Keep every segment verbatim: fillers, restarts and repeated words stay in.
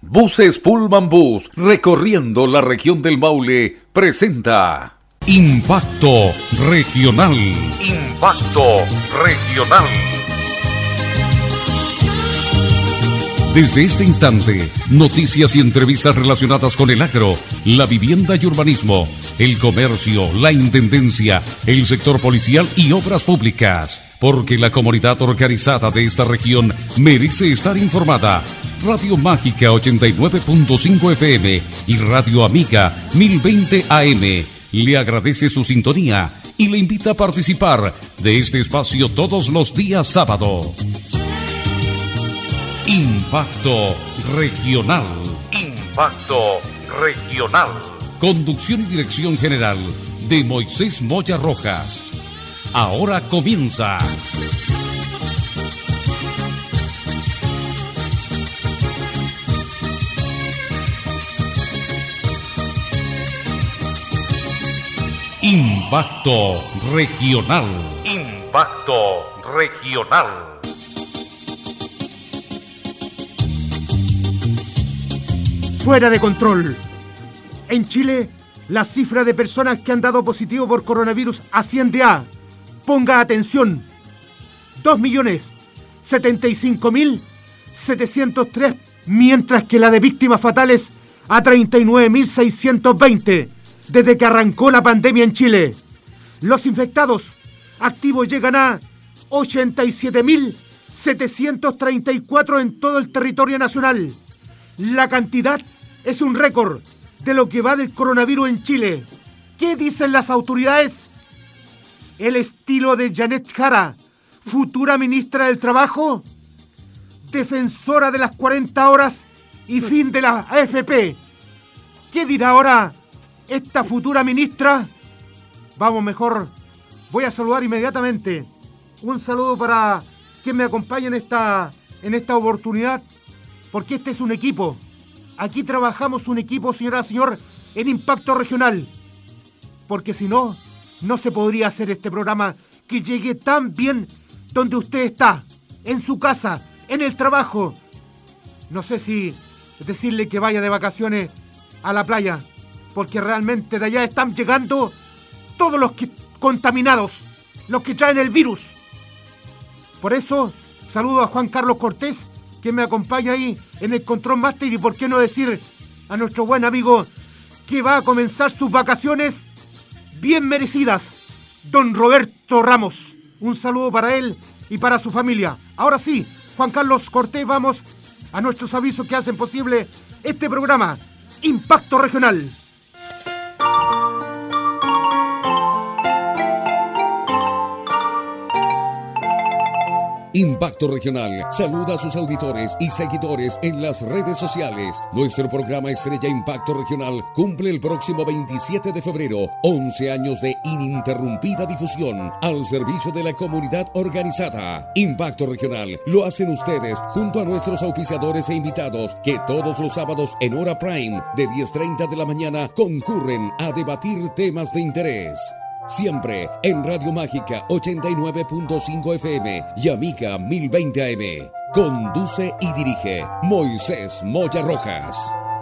Buses Pullman Bus, recorriendo la región del Maule, presenta Impacto Regional. Impacto Regional. Desde este instante, noticias y entrevistas relacionadas con el agro, la vivienda y urbanismo, el comercio, la intendencia, el sector policial y obras públicas. Porque la comunidad organizada de esta región merece estar informada. Radio Mágica ochenta y nueve punto cinco F M y Radio Amiga mil veinte A M le agradece su sintonía y le invita a participar de este espacio todos los días sábado. Impacto Regional. Impacto Regional. Conducción y dirección general de Moisés Moya Rojas. Ahora comienza. Impacto Regional. Impacto Regional. Fuera de control. En Chile, la cifra de personas que han dado positivo por coronavirus asciende a, ponga atención, dos millones setenta y cinco mil setecientos tres, mientras que la de víctimas fatales a treinta y nueve mil seiscientos veinte, desde que arrancó la pandemia en Chile. Los infectados activos llegan a ochenta y siete mil setecientos treinta y cuatro en todo el territorio nacional. La cantidad es un récord de lo que va del coronavirus en Chile. ¿Qué dicen las autoridades? El estilo de Janet Jara, futura ministra del Trabajo, defensora de las cuarenta horas y fin de la A F P. ¿Qué dirá ahora esta futura ministra? Vamos, mejor voy a saludar inmediatamente. Un saludo para quien me acompaña en esta, en esta oportunidad, porque este es un equipo. Aquí trabajamos un equipo, señora, señor, en Impacto Regional. Porque si no, no se podría hacer este programa que llegue tan bien donde usted está, en su casa, en el trabajo. No sé si decirle que vaya de vacaciones a la playa, porque realmente de allá están llegando todos los que, contaminados, los que traen el virus. Por eso, saludo a Juan Carlos Cortés, que me acompaña ahí en el Control Master, y por qué no decir a nuestro buen amigo que va a comenzar sus vacaciones bien merecidas, don Roberto Ramos. Un saludo para él y para su familia. Ahora sí, Juan Carlos Cortés, vamos a nuestros avisos que hacen posible este programa, Impacto Regional. Impacto Regional saluda a sus auditores y seguidores en las redes sociales. Nuestro programa estrella Impacto Regional cumple el próximo veintisiete de febrero once años de ininterrumpida difusión al servicio de la comunidad organizada. Impacto Regional lo hacen ustedes junto a nuestros auspiciadores e invitados que todos los sábados en hora prime de diez treinta de la mañana concurren a debatir temas de interés. Siempre en Radio Mágica ochenta y nueve punto cinco F M y Amiga mil veinte A M. Conduce y dirige Moisés Moya Rojas.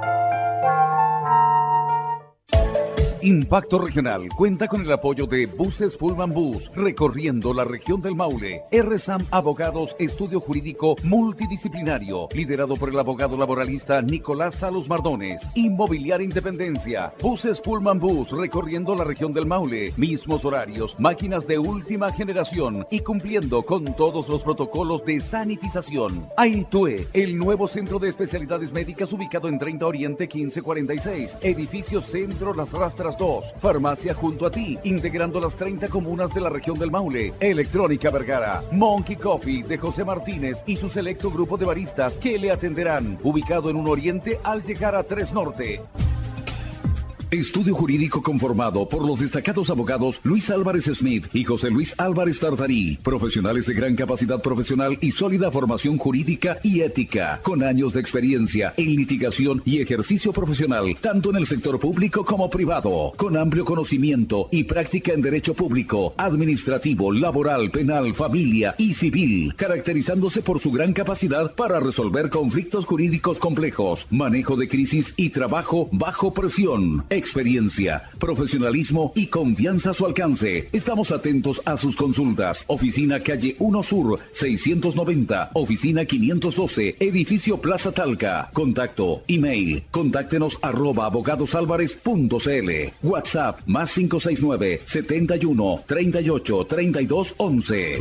Impacto Regional cuenta con el apoyo de Buses Pullman Bus, recorriendo la región del Maule. R S A M Abogados, estudio jurídico multidisciplinario, liderado por el abogado laboralista Nicolás Salos Mardones. Inmobiliaria Independencia. Buses Pullman Bus, recorriendo la región del Maule. Mismos horarios, máquinas de última generación y cumpliendo con todos los protocolos de sanitización. Aitue, el nuevo centro de especialidades médicas ubicado en treinta Oriente quince cuarenta y seis. Edificio Centro Las Rastras dos, farmacia junto a ti, integrando las treinta comunas de la región del Maule. Electrónica Vergara, Monkey Coffee de José Martínez y su selecto grupo de baristas que le atenderán, ubicado en un Oriente al llegar a tres Norte. estudio jurídico conformado por los destacados abogados Luis Álvarez Smith y José Luis Álvarez Tartarí, profesionales de gran capacidad profesional y sólida formación jurídica y ética, con años de experiencia en litigación y ejercicio profesional, tanto en el sector público como privado, con amplio conocimiento y práctica en derecho público, administrativo, laboral, penal, familia y civil, caracterizándose por su gran capacidad para resolver conflictos jurídicos complejos, manejo de crisis y trabajo bajo presión, experiencia, profesionalismo y confianza a su alcance. Estamos atentos a sus consultas. Oficina Calle uno Sur, seiscientos noventa, Oficina quinientos doce, Edificio Plaza Talca. Contacto, email, contáctenos arroba abogadosalvarez punto cl. WhatsApp, más cinco seis nueve, setenta y uno, treinta y ocho, treinta y dos, once.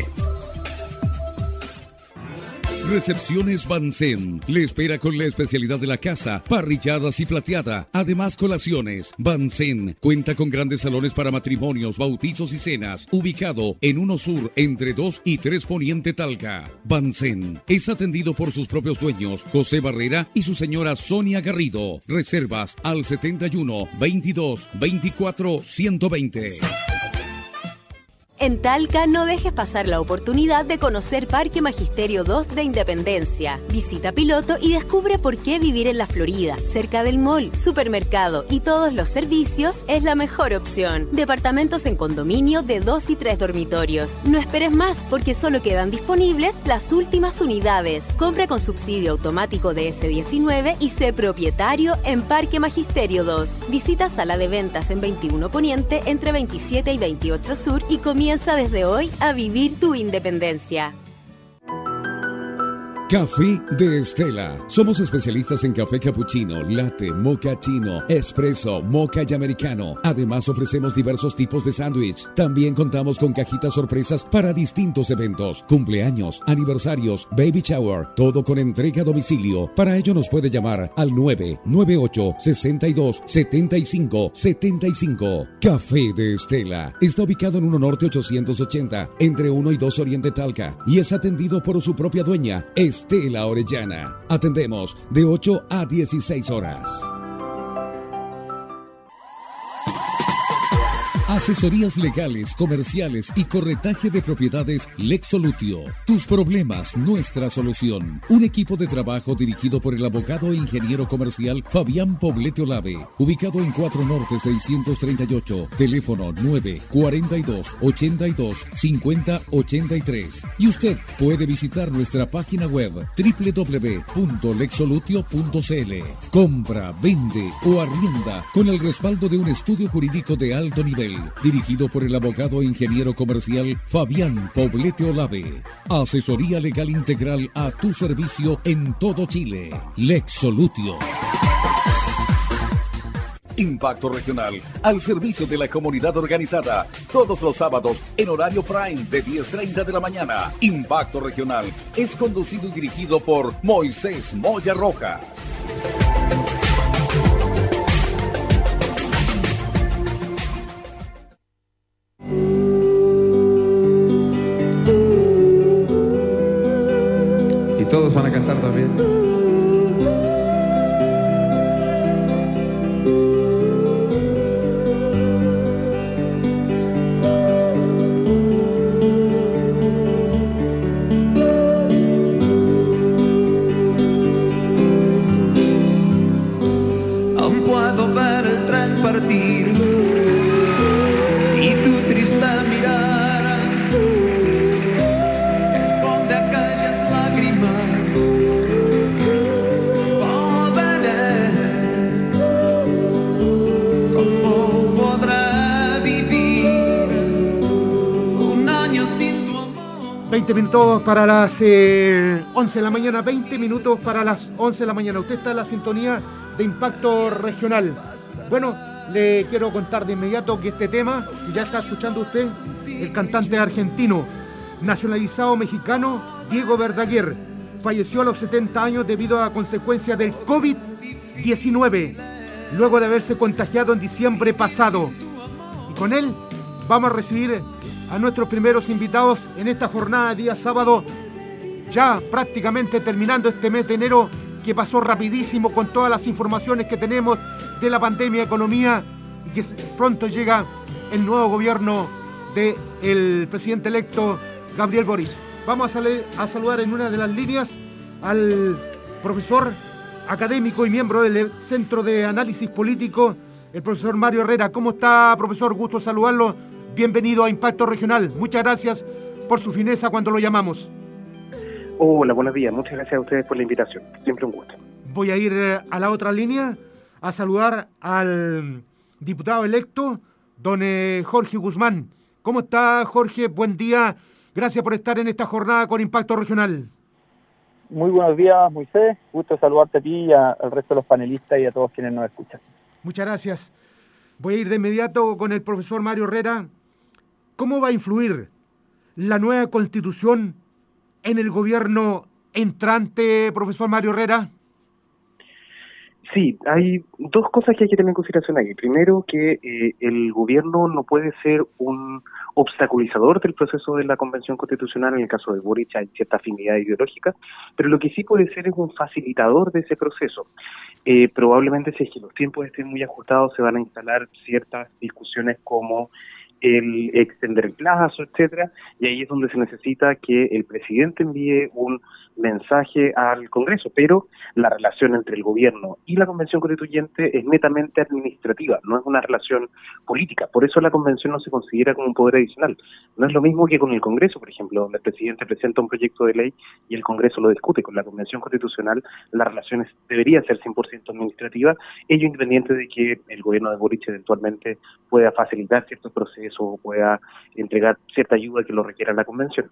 Recepciones Bansen le espera con la especialidad de la casa, parrilladas y plateada, además colaciones. Bansen cuenta con grandes salones para matrimonios, bautizos y cenas, ubicado en uno Sur entre dos y tres Poniente Talca. Bansen es atendido por sus propios dueños, José Barrera y su señora Sonia Garrido. Reservas al setenta y uno, veintidós, veinticuatro, ciento veinte. En Talca no dejes pasar la oportunidad de conocer Parque Magisterio dos de Independencia. Visita piloto y descubre por qué vivir en la Florida, cerca del mall, supermercado y todos los servicios es la mejor opción. Departamentos en condominio de dos y tres dormitorios. No esperes más porque solo quedan disponibles las últimas unidades. Compra con subsidio automático de ese diecinueve y sé propietario en Parque Magisterio dos. Visita sala de ventas en veintiuno Poniente entre veintisiete y veintiocho Sur y comienza Comienza desde hoy a vivir tu independencia. Café de Estela. Somos especialistas en café cappuccino, latte, mocha chino, espresso, mocha y americano. Además ofrecemos diversos tipos de sándwich. También contamos con cajitas sorpresas para distintos eventos, cumpleaños, aniversarios, baby shower, todo con entrega a domicilio. Para ello nos puede llamar al nueve nueve ocho, sesenta y dos, setenta y cinco, setenta y cinco. Café de Estela. Está ubicado en uno Norte ochocientos ochenta, entre uno y dos Oriente Talca, y es atendido por su propia dueña, Estela Orellana. Atendemos de ocho a dieciséis horas. Asesorías legales, comerciales y corretaje de propiedades Lexolutio. Tus problemas, nuestra solución. Un equipo de trabajo dirigido por el abogado e ingeniero comercial Fabián Poblete Olave. Ubicado en cuatro Norte seiscientos treinta y ocho. Teléfono nueve cuarenta y dos, ochenta y dos, cincuenta, ochenta y tres. Y usted puede visitar nuestra página web doble u doble u doble u punto lexolutio punto cl. Compra, vende o arrienda con el respaldo de un estudio jurídico de alto nivel. Dirigido por el abogado e ingeniero comercial Fabián Poblete Olave. Asesoría legal integral a tu servicio en todo Chile. Lexolutio. Impacto Regional, al servicio de la comunidad organizada, todos los sábados en horario prime de diez treinta de la mañana. Impacto Regional es conducido y dirigido por Moisés Moya Rojas. Y todos van a cantar también. Partir y tu triste mirar esconde aquellas lágrimas. Volveré, ¿cómo podrá vivir un año sin tu amor? veinte minutos para las eh, once de la mañana, veinte minutos para las once de la mañana. Usted está en la sintonía de Impacto Regional. Bueno, le quiero contar de inmediato que este tema, que ya está escuchando usted, el cantante argentino, nacionalizado mexicano, Diego Verdaguer, falleció a los setenta años debido a consecuencias del COVID diecinueve, luego de haberse contagiado en diciembre pasado. Y con él vamos a recibir a nuestros primeros invitados en esta jornada de día sábado, ya prácticamente terminando este mes de enero, que pasó rapidísimo con todas las informaciones que tenemos de la pandemia, economía y que pronto llega el nuevo gobierno del presidente electo Gabriel Boric. Vamos a, sal- a saludar en una de las líneas al profesor académico y miembro del Centro de Análisis Político, el profesor Mario Herrera. ¿Cómo está, profesor? Gusto saludarlo. Bienvenido a Impacto Regional. Muchas gracias por su fineza cuando lo llamamos. Hola, buenos días. Muchas gracias a ustedes por la invitación. Siempre un gusto. Voy a ir a la otra línea a saludar al diputado electo, don eh, Jorge Guzmán. ¿Cómo está, Jorge? Buen día. Gracias por estar en esta jornada con Impacto Regional. Muy buenos días, Moisés. Gusto saludarte a ti y a, al resto de los panelistas y a todos quienes nos escuchan. Muchas gracias. Voy a ir de inmediato con el profesor Mario Herrera. ¿Cómo va a influir la nueva Constitución en el gobierno entrante, profesor Mario Herrera? Sí, hay dos cosas que hay que tener en consideración aquí. Primero, que eh, el gobierno no puede ser un obstaculizador del proceso de la Convención Constitucional. En el caso de Boric hay cierta afinidad ideológica, pero lo que sí puede ser es un facilitador de ese proceso. Eh, probablemente, si es que los tiempos estén muy ajustados, se van a instalar ciertas discusiones como el extender el plazo, etcétera, y ahí es donde se necesita que el presidente envíe un mensaje al Congreso, pero la relación entre el gobierno y la Convención Constituyente es netamente administrativa, no es una relación política. Por eso la Convención no se considera como un poder adicional. No es lo mismo que con el Congreso, por ejemplo, donde el presidente presenta un proyecto de ley y el Congreso lo discute. Con la Convención Constitucional la relación es, debería ser cien por ciento administrativa, ello independiente de que el gobierno de Boric eventualmente pueda facilitar ciertos procesos o pueda entregar cierta ayuda que lo requiera la Convención.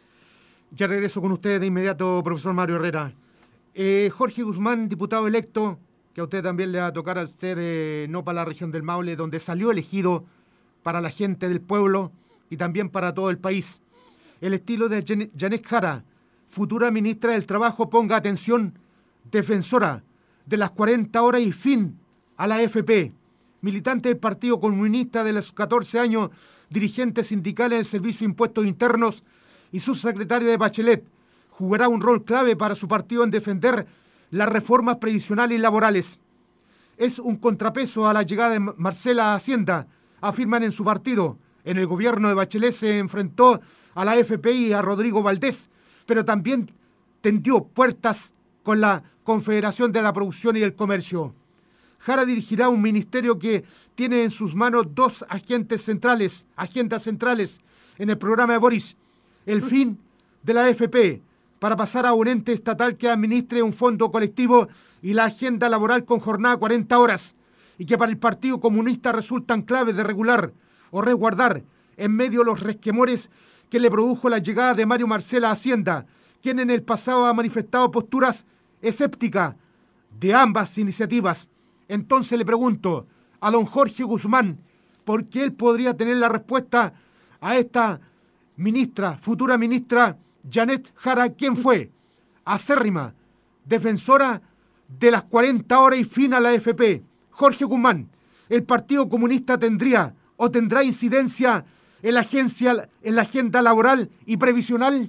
Ya regreso con usted de inmediato, profesor Mario Herrera. Eh, Jorge Guzmán, diputado electo, que a usted también le va a tocar al ser eh, no para la región del Maule, donde salió elegido para la gente del pueblo y también para todo el país. El estilo de Jan- Janet Jara, futura ministra del Trabajo, ponga atención, defensora de las cuarenta horas y fin a la A F P, militante del Partido Comunista de los catorce años, dirigente sindical en el Servicio de Impuestos Internos y subsecretaria de Bachelet, jugará un rol clave para su partido en defender las reformas previsionales y laborales. Es un contrapeso a la llegada de Marcela a Hacienda, afirman en su partido. En el gobierno de Bachelet se enfrentó a la A F P y a Rodrigo Valdés, pero también tendió puertas con la Confederación de la Producción y el Comercio. Jara dirigirá un ministerio que tiene en sus manos dos agentes centrales, agendas centrales en el programa de Boris. El fin de la A F P para pasar a un ente estatal que administre un fondo colectivo y la agenda laboral con jornada cuarenta horas y que para el Partido Comunista resultan claves de regular o resguardar en medio de los resquemores que le produjo la llegada de Mario Marcela a Hacienda, quien en el pasado ha manifestado posturas escépticas de ambas iniciativas. Entonces le pregunto a don Jorge Guzmán, ¿por qué él podría tener la respuesta a esta ministra, futura ministra Janet Jara, quien fue acérrima defensora de las cuarenta horas y fin a la A F P? Jorge Guzmán, ¿el Partido Comunista tendría o tendrá incidencia en la agencia, en la agenda laboral y previsional?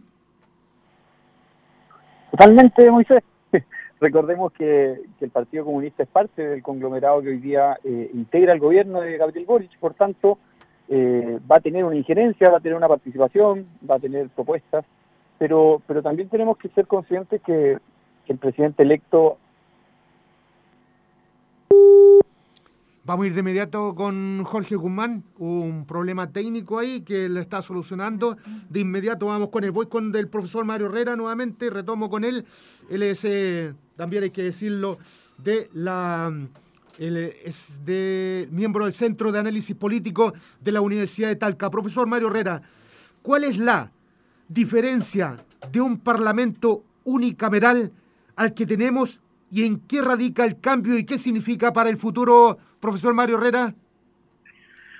Totalmente, Moisés. Recordemos que, que el Partido Comunista es parte del conglomerado que hoy día eh, integra el gobierno de Gabriel Boric, por tanto, eh, va a tener una injerencia, va a tener una participación, va a tener propuestas, pero, pero también tenemos que ser conscientes que, que el presidente electo... Vamos a ir de inmediato con Jorge Guzmán, un problema técnico ahí que le está solucionando. De inmediato vamos con él. Voy con el profesor Mario Herrera nuevamente, retomo con él. Él es, eh, también hay que decirlo, de la él es de miembro del Centro de Análisis Político de la Universidad de Talca. Profesor Mario Herrera, ¿cuál es la diferencia de un parlamento unicameral al que tenemos y en qué radica el cambio y qué significa para el futuro, profesor Mario Herrera?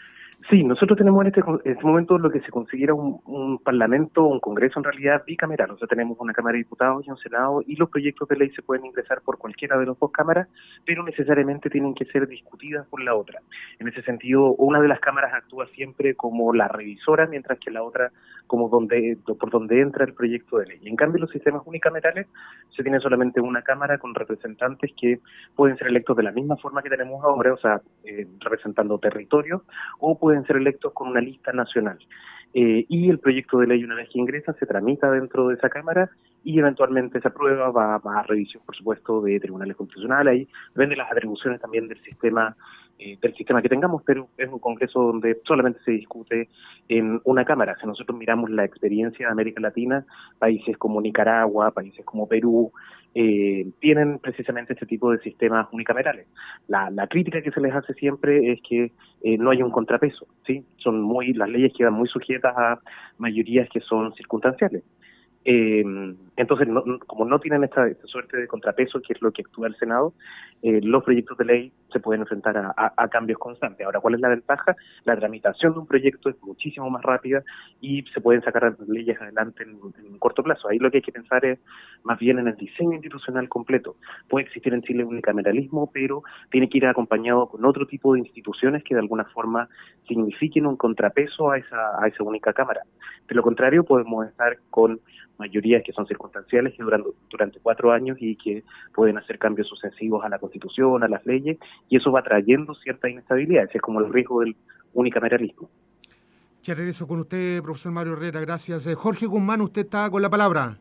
Sí, nosotros tenemos en este, en este momento lo que se considera un, un parlamento, un congreso en realidad bicameral, o sea, tenemos una Cámara de Diputados y un Senado, y los proyectos de ley se pueden ingresar por cualquiera de las dos cámaras, pero necesariamente tienen que ser discutidas por la otra. En ese sentido, una de las cámaras actúa siempre como la revisora, mientras que la otra como donde por donde entra el proyecto de ley. En cambio, los sistemas unicamerales se tiene solamente una cámara con representantes que pueden ser electos de la misma forma que tenemos ahora, o sea, eh, representando territorios, o pueden ser electos con una lista nacional. Eh, y el proyecto de ley, una vez que ingresa, se tramita dentro de esa Cámara y eventualmente se aprueba, va, va a revisión, por supuesto, de tribunales constitucionales. Ahí depende de las atribuciones también del sistema eh, del sistema que tengamos, pero es un congreso donde solamente se discute en una Cámara. Si nosotros miramos la experiencia de América Latina, países como Nicaragua, países como Perú, Eh, tienen precisamente este tipo de sistemas unicamerales. La, la crítica que se les hace siempre es que eh, no hay un contrapeso, ¿sí? Son muy, las leyes quedan muy sujetas a mayorías que son circunstanciales. Eh, entonces, no, como no tienen esta, esta suerte de contrapeso, que es lo que actúa el Senado, eh, los proyectos de ley se pueden enfrentar a, a, a cambios constantes. Ahora, ¿cuál es la ventaja? La tramitación de un proyecto es muchísimo más rápida y se pueden sacar leyes adelante en, en un corto plazo. Ahí lo que hay que pensar es más bien en el diseño institucional completo. Puede existir en Chile un unicameralismo, pero tiene que ir acompañado con otro tipo de instituciones que de alguna forma signifiquen un contrapeso a esa, a esa única Cámara. De lo contrario, podemos estar con mayorías que son circunstanciales, que duran durante cuatro años y que pueden hacer cambios sucesivos a la Constitución, a las leyes, y eso va trayendo cierta inestabilidad. Ese es como el riesgo del unicameralismo. Ya regreso con usted, profesor Mario Herrera, gracias. Eh, Jorge Guzmán, usted está con la palabra.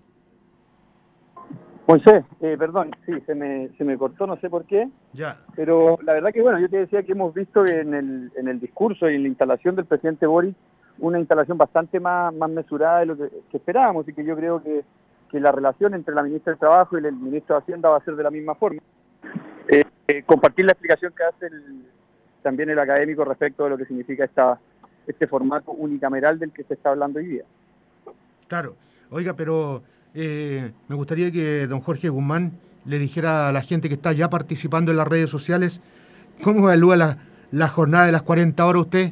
Moisés, eh, perdón, sí, se me, se me cortó, no sé por qué, ya. Pero la verdad que, bueno, yo te decía que hemos visto en el, en el discurso y en la instalación del presidente Boric una instalación bastante más, más mesurada de lo que, que esperábamos, y que yo creo que, que la relación entre la ministra del Trabajo y el ministro de Hacienda va a ser de la misma forma. Eh, eh, compartir la explicación que hace el, también el académico respecto de lo que significa esta, este formato unicameral del que se está hablando hoy día. Claro, oiga, pero eh, me gustaría que don Jorge Guzmán le dijera a la gente que está ya participando en las redes sociales, ¿cómo evalúa la, la jornada de las cuarenta horas usted?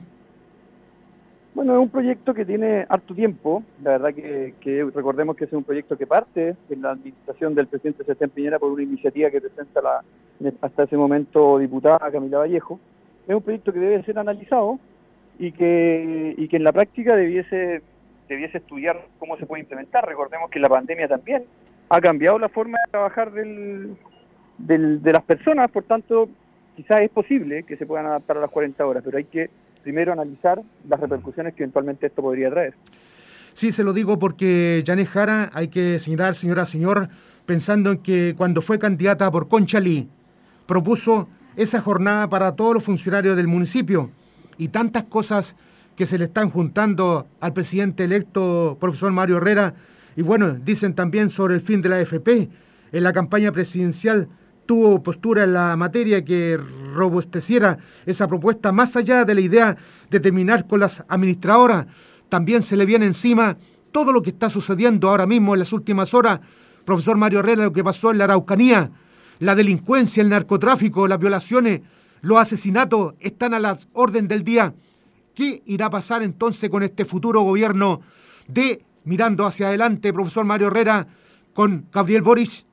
Bueno, es un proyecto que tiene harto tiempo. La verdad que, que recordemos que es un proyecto que parte en la administración del presidente Sebastián Piñera por una iniciativa que presenta la hasta ese momento diputada Camila Vallejo. Es un proyecto que debe ser analizado y que, y que en la práctica debiese, debiese estudiar cómo se puede implementar. Recordemos que la pandemia también ha cambiado la forma de trabajar del, del, de las personas, por tanto, quizás es posible que se puedan adaptar a las cuarenta horas, pero hay que primero analizar las repercusiones que eventualmente esto podría traer. Sí, se lo digo porque Yané Jara, hay que señalar, señora, señor, pensando en que cuando fue candidata por Conchalí, propuso esa jornada para todos los funcionarios del municipio, y tantas cosas que se le están juntando al presidente electo, profesor Mario Herrera, y bueno, dicen también sobre el fin de la A F P. En la campaña presidencial tuvo postura en la materia que robusteciera esa propuesta, más allá de la idea de terminar con las administradoras. También se le viene encima todo lo que está sucediendo ahora mismo en las últimas horas, profesor Mario Herrera, lo que pasó en la Araucanía, la delincuencia, el narcotráfico, las violaciones, los asesinatos están a la orden del día. ¿Qué irá a pasar entonces con este futuro gobierno de, mirando hacia adelante, profesor Mario Herrera, con Gabriel Boric?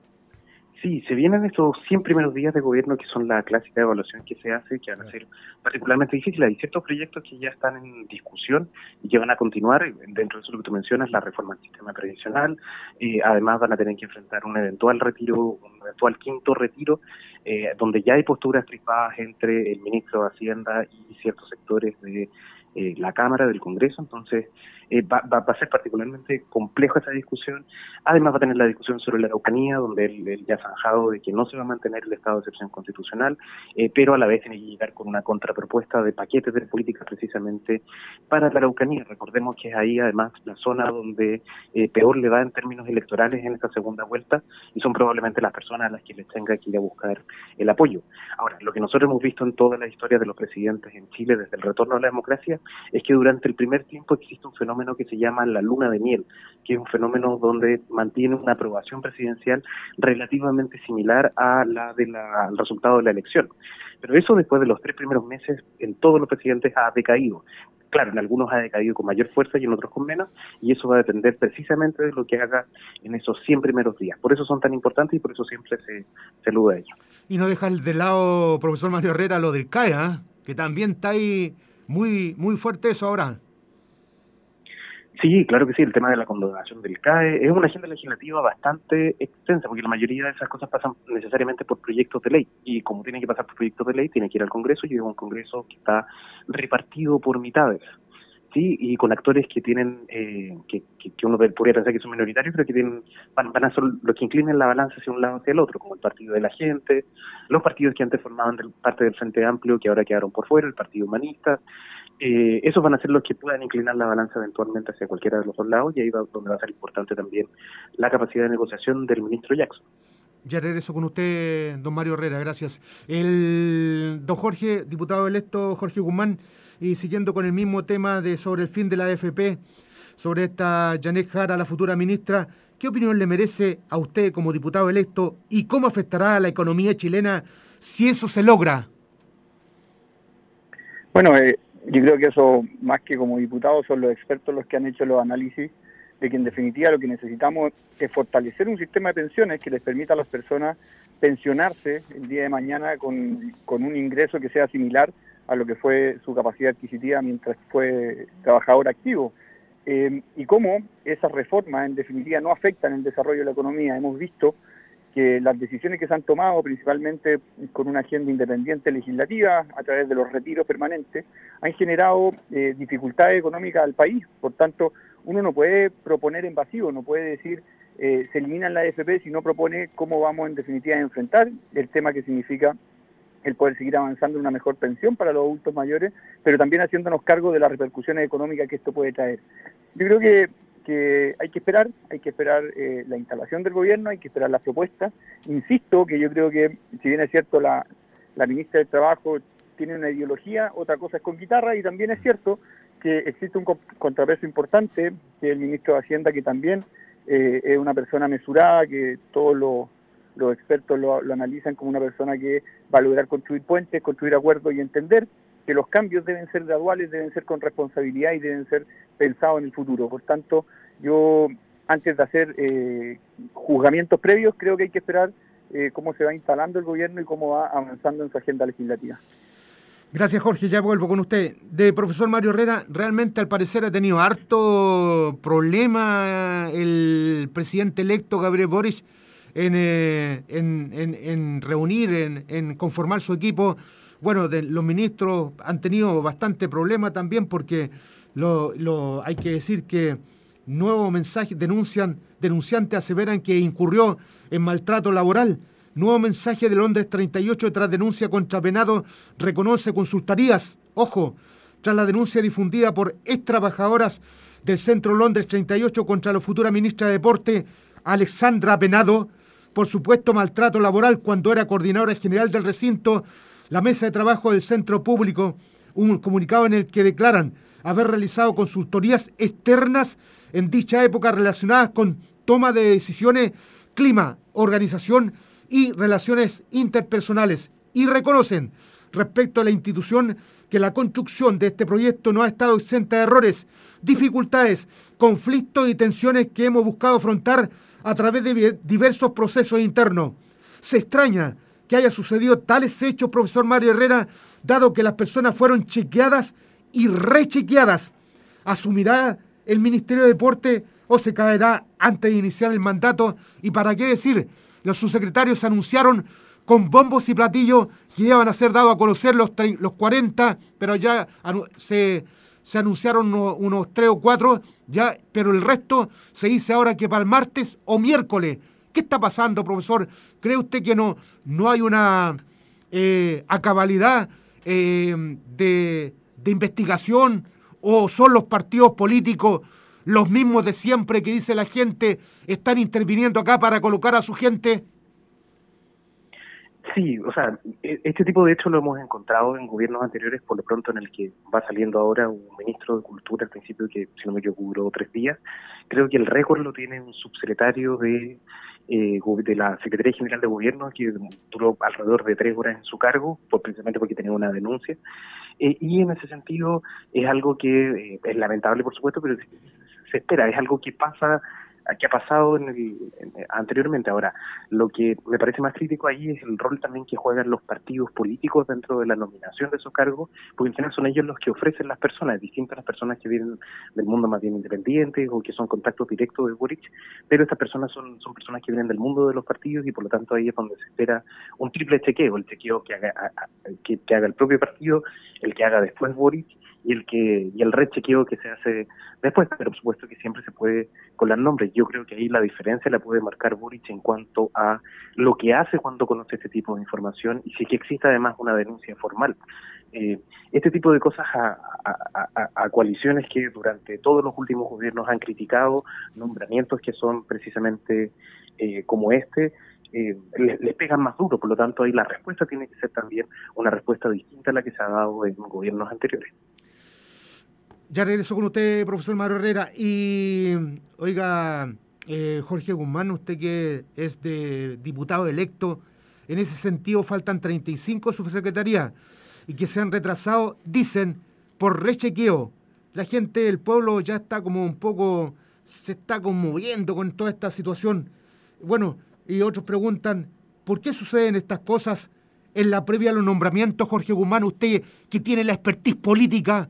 Sí, se vienen estos cien primeros días de gobierno que son la clásica evaluación que se hace, que van a ser particularmente difíciles. Hay ciertos proyectos que ya están en discusión y que van a continuar. Dentro de eso lo que tú mencionas, la reforma del sistema previsional. Eh, además van a tener que enfrentar un eventual retiro, un eventual quinto retiro, eh, donde ya hay posturas crispadas entre el ministro de Hacienda y ciertos sectores de eh, la Cámara, del Congreso. Entonces eh, va, va, va a ser particularmente complejo esa discusión. Además va a tener la discusión sobre la Araucanía, donde él, él ya ha zanjado de que no se va a mantener el estado de excepción constitucional, eh, pero a la vez tiene que llegar con una contrapropuesta de paquetes de políticas precisamente para la Araucanía. Recordemos que es ahí además la zona donde eh, peor le va en términos electorales en esta segunda vuelta, y son probablemente las personas a las que les tenga que ir a buscar el apoyo. Ahora, lo que nosotros hemos visto en toda la historia de los presidentes en Chile desde el retorno a la democracia es que durante el primer tiempo existe un fenómeno que se llama la luna de miel, que es un fenómeno donde mantiene una aprobación presidencial relativamente similar a la del resultado de la elección. Pero eso después de los tres primeros meses en todos los presidentes ha decaído. Claro, en algunos ha decaído con mayor fuerza y en otros con menos, y eso va a depender precisamente de lo que haga en esos cien primeros días. Por eso son tan importantes y por eso siempre se, se alude a ellos. Y no deja de lado, profesor Mario Herrera, lo del C A E, ¿eh? Que también está ahí muy, muy fuerte eso ahora. Sí, claro que sí, el tema de la condonación del C A E es una agenda legislativa bastante extensa, porque la mayoría de esas cosas pasan necesariamente por proyectos de ley, y como tienen que pasar por proyectos de ley, tiene que ir al Congreso, y es un Congreso que está repartido por mitades, ¿sí? Y con actores que tienen, eh, que, que, que uno podría pensar que son minoritarios, pero que tienen, van, van a ser los que inclinen la balanza hacia un lado hacia el otro, como el Partido de la Gente, los partidos que antes formaban del, parte del Frente Amplio, que ahora quedaron por fuera, el Partido Humanista. Eh, esos van a ser los que puedan inclinar la balanza eventualmente hacia cualquiera de los dos lados, y ahí va donde va a ser importante también la capacidad de negociación del ministro Jackson. Ya regreso con usted, don Mario Herrera, gracias. El don Jorge, diputado electo Jorge Guzmán, y siguiendo con el mismo tema de sobre el fin de la A F P, sobre esta Janet Jara, la futura ministra, ¿qué opinión le merece a usted como diputado electo y cómo afectará a la economía chilena si eso se logra? Bueno, eh, yo creo que eso, más que como diputados, son los expertos los que han hecho los análisis de que en definitiva lo que necesitamos es fortalecer un sistema de pensiones que les permita a las personas pensionarse el día de mañana con, con un ingreso que sea similar a lo que fue su capacidad adquisitiva mientras fue trabajador activo. Eh, y cómo esas reformas en definitiva no afectan el desarrollo de la economía. Hemos visto que las decisiones que se han tomado, principalmente con una agenda independiente legislativa, a través de los retiros permanentes, han generado eh, dificultades económicas al país. Por tanto, uno no puede proponer en vacío, no puede decir eh, se eliminan la A F P si no propone cómo vamos en definitiva a enfrentar el tema que significa el poder seguir avanzando en una mejor pensión para los adultos mayores, pero también haciéndonos cargo de las repercusiones económicas que esto puede traer. Yo creo que que hay que esperar, hay que esperar eh, la instalación del gobierno, hay que esperar las propuestas. Insisto que yo creo que, si bien es cierto, la, la ministra del Trabajo tiene una ideología, otra cosa es con guitarra, y también es cierto que existe un contrapeso importante, que el ministro de Hacienda, que también eh, es una persona mesurada, que todos los, los expertos lo, lo analizan como una persona que va a lograr construir puentes, construir acuerdos y entender que los cambios deben ser graduales, deben ser con responsabilidad y deben ser pensados en el futuro. Por tanto, yo, antes de hacer eh, juzgamientos previos, creo que hay que esperar eh, cómo se va instalando el gobierno y cómo va avanzando en su agenda legislativa. Gracias, Jorge. Ya vuelvo con usted. De profesor Mario Herrera, realmente al parecer ha tenido harto problema el presidente electo Gabriel Boric en, eh, en, en, en reunir, en, en conformar su equipo. Bueno, de, los ministros han tenido bastante problema también porque lo, lo, hay que decir que nuevos mensajes denuncian, denunciantes aseveran que incurrió en maltrato laboral. Nuevo mensaje de Londres treinta y ocho tras denuncia contra Venado reconoce consultarías. Ojo, tras la denuncia difundida por ex trabajadoras del Centro Londres treinta y ocho contra la futura ministra de Deporte, Alexandra Venado, por supuesto maltrato laboral cuando era coordinadora general del recinto, la mesa de trabajo del centro público, un comunicado en el que declaran haber realizado consultorías externas en dicha época relacionadas con toma de decisiones, clima, organización y relaciones interpersonales, y reconocen respecto a la institución que la construcción de este proyecto no ha estado exenta de errores, dificultades, conflictos y tensiones que hemos buscado afrontar a través de diversos procesos internos. Se extraña que haya sucedido tales hechos, profesor Mario Herrera, dado que las personas fueron chequeadas y rechequeadas. ¿Asumirá el Ministerio de Deporte o se caerá antes de iniciar el mandato? Y para qué decir, los subsecretarios anunciaron con bombos y platillos que iban a ser dados a conocer los, los cuarenta, pero ya se, se anunciaron unos, unos tres o cuatro, ya, pero el resto se dice ahora que para el martes o miércoles. ¿Qué está pasando, profesor? ¿Cree usted que no, no hay una eh, acabalidad eh, de, de investigación o son los partidos políticos los mismos de siempre que dice la gente están interviniendo acá para colocar a su gente? Sí, o sea, este tipo de hecho lo hemos encontrado en gobiernos anteriores, por lo pronto en el que va saliendo ahora un ministro de Cultura al principio que, si no me equivoco, duró tres días. Creo que el récord lo tiene un subsecretario de, eh, de la Secretaría General de Gobierno que duró alrededor de tres horas en su cargo, por, precisamente porque tenía una denuncia. Eh, y en ese sentido es algo que eh, es lamentable, por supuesto, pero se, se espera, es algo que pasa, que ha pasado en el, en, anteriormente. Ahora, lo que me parece más crítico ahí es el rol también que juegan los partidos políticos dentro de la nominación de esos cargos, porque en general son ellos los que ofrecen las personas, distintas a las personas que vienen del mundo más bien independiente o que son contactos directos de Boric, pero estas personas son, son personas que vienen del mundo de los partidos y por lo tanto ahí es donde se espera un triple chequeo, el chequeo que haga, a, a, que, que haga el propio partido, el que haga después Boric y el que y el rechequeo que se hace después, pero por supuesto que siempre se puede colar nombres. Yo creo que ahí la diferencia la puede marcar Boric en cuanto a lo que hace cuando conoce este tipo de información y si que existe además una denuncia formal. Eh, este tipo de cosas a, a, a, a coaliciones que durante todos los últimos gobiernos han criticado, nombramientos que son precisamente eh, como este, eh, les, les pegan más duro, por lo tanto ahí la respuesta tiene que ser también una respuesta distinta a la que se ha dado en gobiernos anteriores. Ya regreso con usted, profesor Mario Herrera. Y, oiga, eh, Jorge Guzmán, usted que es de diputado electo, en ese sentido faltan treinta y cinco subsecretarías y que se han retrasado, dicen, por rechequeo. La gente del pueblo ya está como un poco, se está conmoviendo con toda esta situación. Bueno, y otros preguntan, ¿por qué suceden estas cosas en la previa a los nombramientos? Jorge Guzmán, usted que tiene la expertise política.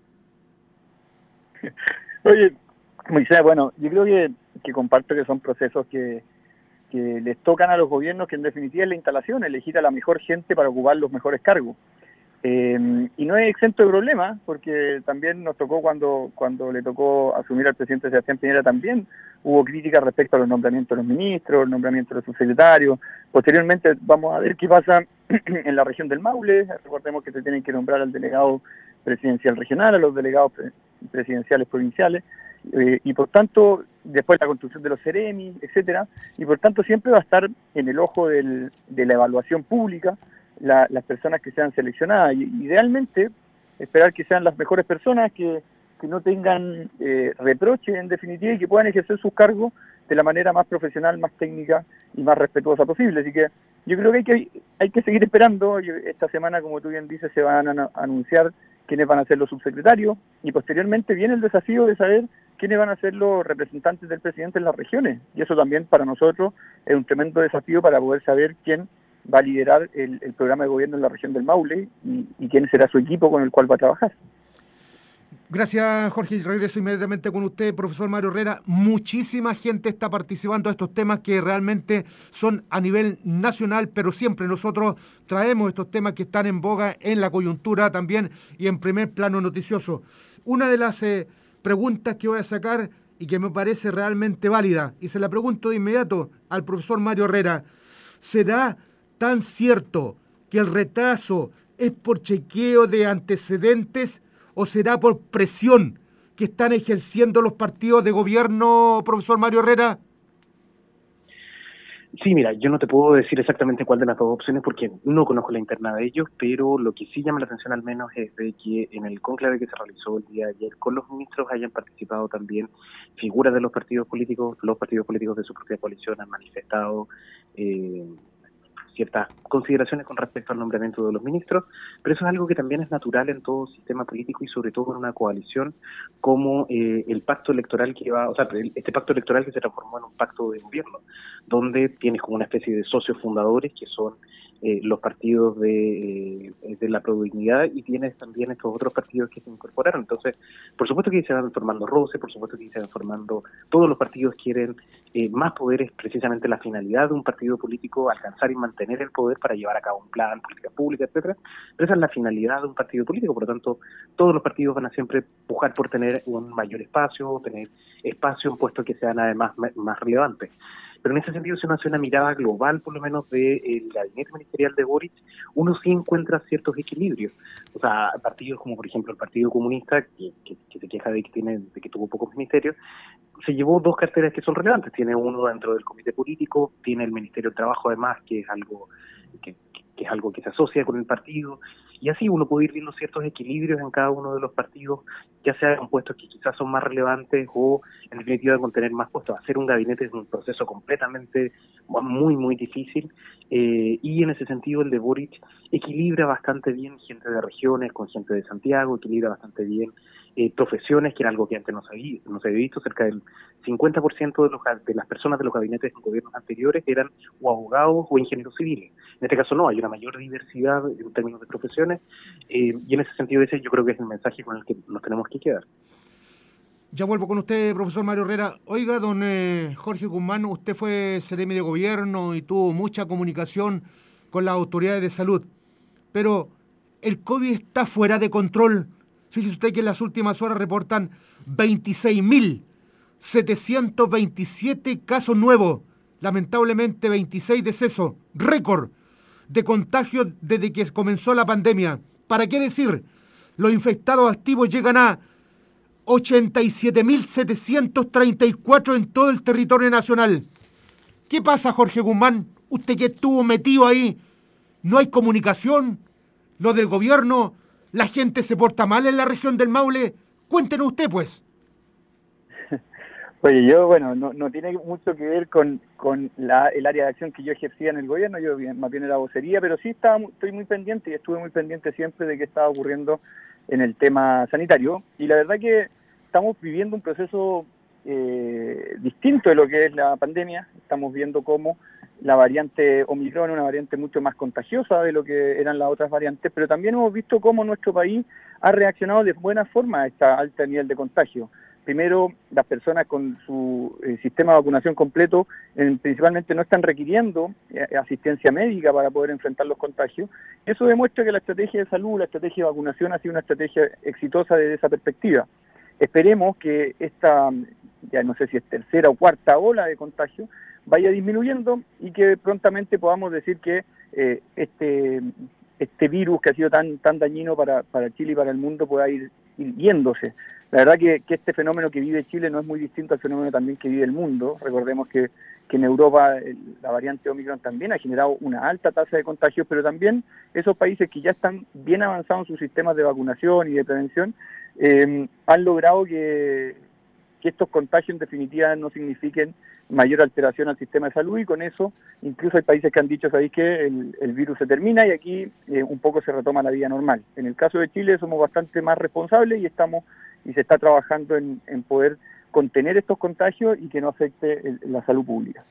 Oye, Moisés, bueno, yo creo que, que comparto que son procesos que, que les tocan a los gobiernos, que en definitiva es la instalación, elegir a la mejor gente para ocupar los mejores cargos. Eh, y no es exento de problemas, porque también nos tocó cuando, cuando le tocó asumir al presidente Sebastián Piñera, también hubo críticas respecto a los nombramientos de los ministros, el nombramiento de los subsecretarios. Posteriormente vamos a ver qué pasa en la región del Maule. Recordemos que se tienen que nombrar al delegado presidencial regional, a los delegados pre- presidenciales provinciales, eh, y por tanto, después la construcción de los Ceremi, etcétera, y por tanto siempre va a estar en el ojo del, de la evaluación pública la, las personas que sean seleccionadas, y idealmente esperar que sean las mejores personas, que, que no tengan eh, reproche en definitiva y que puedan ejercer sus cargos de la manera más profesional, más técnica y más respetuosa posible. Así que yo creo que hay que, hay que seguir esperando. Esta semana, como tú bien dices, se van a anunciar quiénes van a ser los subsecretarios y posteriormente viene el desafío de saber quiénes van a ser los representantes del presidente en las regiones, y eso también para nosotros es un tremendo desafío para poder saber quién va a liderar el, el programa de gobierno en la región del Maule y, y quién será su equipo con el cual va a trabajar. Gracias, Jorge. Regreso inmediatamente con usted, profesor Mario Herrera. Muchísima gente está participando de estos temas que realmente son a nivel nacional, pero siempre nosotros traemos estos temas que están en boga en la coyuntura también y en primer plano noticioso. Una de las eh, preguntas que voy a sacar y que me parece realmente válida, y se la pregunto de inmediato al profesor Mario Herrera, ¿será tan cierto que el retraso es por chequeo de antecedentes o será por presión que están ejerciendo los partidos de gobierno, profesor Mario Herrera? Sí, mira, yo no te puedo decir exactamente cuál de las dos opciones porque no conozco la interna de ellos, pero lo que sí llama la atención al menos es de que en el cónclave que se realizó el día de ayer con los ministros hayan participado también figuras de los partidos políticos. Los partidos políticos de su propia coalición han manifestado eh, ciertas consideraciones con respecto al nombramiento de los ministros, pero eso es algo que también es natural en todo sistema político y sobre todo en una coalición como eh, el pacto electoral que va, o sea, este pacto electoral que se transformó en un pacto de gobierno, donde tienes como una especie de socios fundadores que son eh, los partidos de, eh, de la Prodignidad y tienes también estos otros partidos que se incorporaron. Entonces, por supuesto que se van formando roces, por supuesto que se van formando, todos los partidos quieren eh, más poderes, precisamente la finalidad de un partido político, alcanzar y mantener el poder para llevar a cabo un plan, política pública, etcétera. Pero esa es la finalidad de un partido político, por lo tanto, todos los partidos van a siempre pujar por tener un mayor espacio, tener espacio en puestos que sean además más relevantes. Pero en ese sentido, si uno hace una mirada global, por lo menos, del gabinete ministerial de Boric, uno sí encuentra ciertos equilibrios. O sea, partidos como, por ejemplo, el Partido Comunista, que, que, que se queja de que tiene, de que tuvo pocos ministerios, se llevó dos carteras que son relevantes. Tiene uno dentro del comité político, tiene el Ministerio del Trabajo, además, que es algo que, que es algo que se asocia con el partido, y así uno puede ir viendo ciertos equilibrios en cada uno de los partidos, ya sea con puestos que quizás son más relevantes o en definitiva con tener más puestos. Hacer un gabinete es un proceso completamente muy, muy difícil, eh, y en ese sentido el de Boric equilibra bastante bien gente de regiones con gente de Santiago, equilibra bastante bien eh, profesiones, que era algo que antes no se había, no se había visto. Cerca del cincuenta por ciento de, los, de las personas de los gabinetes en gobiernos anteriores eran o abogados o ingenieros civiles. En este caso no, hay una mayor diversidad en términos de profesiones, eh, y en ese sentido ese yo creo que es el mensaje con el que nos tenemos que quedar. Ya vuelvo con usted, profesor Mario Herrera. Oiga, don eh, Jorge Guzmán, usted fue seremi de gobierno y tuvo mucha comunicación con las autoridades de salud, pero el COVID está fuera de control. Fíjese usted que en las últimas horas reportan veintiséis mil setecientos veintisiete casos nuevos, lamentablemente veintiséis decesos, récord de contagio desde que comenzó la pandemia. ¿Para qué decir? Los infectados activos llegan a ochenta y siete mil setecientos treinta y cuatro en todo el territorio nacional. ¿Qué pasa, Jorge Guzmán? Usted que estuvo metido ahí, ¿no hay comunicación? ¿Lo del gobierno? ¿La gente se porta mal en la región del Maule? Cuéntenos usted, pues. Oye, yo, bueno, no, no tiene mucho que ver con, con la, el área de acción que yo ejercía en el gobierno, yo bien, más bien era vocería, pero sí estaba, estoy muy pendiente y estuve muy pendiente siempre de qué estaba ocurriendo en el tema sanitario. Y la verdad que estamos viviendo un proceso eh, distinto de lo que es la pandemia. Estamos viendo cómo la variante Omicron es una variante mucho más contagiosa de lo que eran las otras variantes, pero también hemos visto cómo nuestro país ha reaccionado de buena forma a este alto nivel de contagio. Primero, las personas con su eh, sistema de vacunación completo eh, principalmente no están requiriendo eh, asistencia médica para poder enfrentar los contagios. Eso demuestra que la estrategia de salud, la estrategia de vacunación ha sido una estrategia exitosa desde esa perspectiva. Esperemos que esta, ya no sé si es tercera o cuarta ola de contagio, vaya disminuyendo y que prontamente podamos decir que eh, este, este virus que ha sido tan, tan dañino para, para Chile y para el mundo pueda ir, ir yéndose. La verdad que, que este fenómeno que vive Chile no es muy distinto al fenómeno también que vive el mundo. Recordemos que, que en Europa el, la variante Omicron también ha generado una alta tasa de contagios, pero también esos países que ya están bien avanzados en sus sistemas de vacunación y de prevención eh, han logrado que, que estos contagios en definitiva no signifiquen mayor alteración al sistema de salud, y con eso incluso hay países que han dicho, ¿sabéis qué? El, el virus se termina y aquí eh, un poco se retoma la vida normal. En el caso de Chile somos bastante más responsables y estamos y se está trabajando en, en poder contener estos contagios y que no afecte el, la salud pública.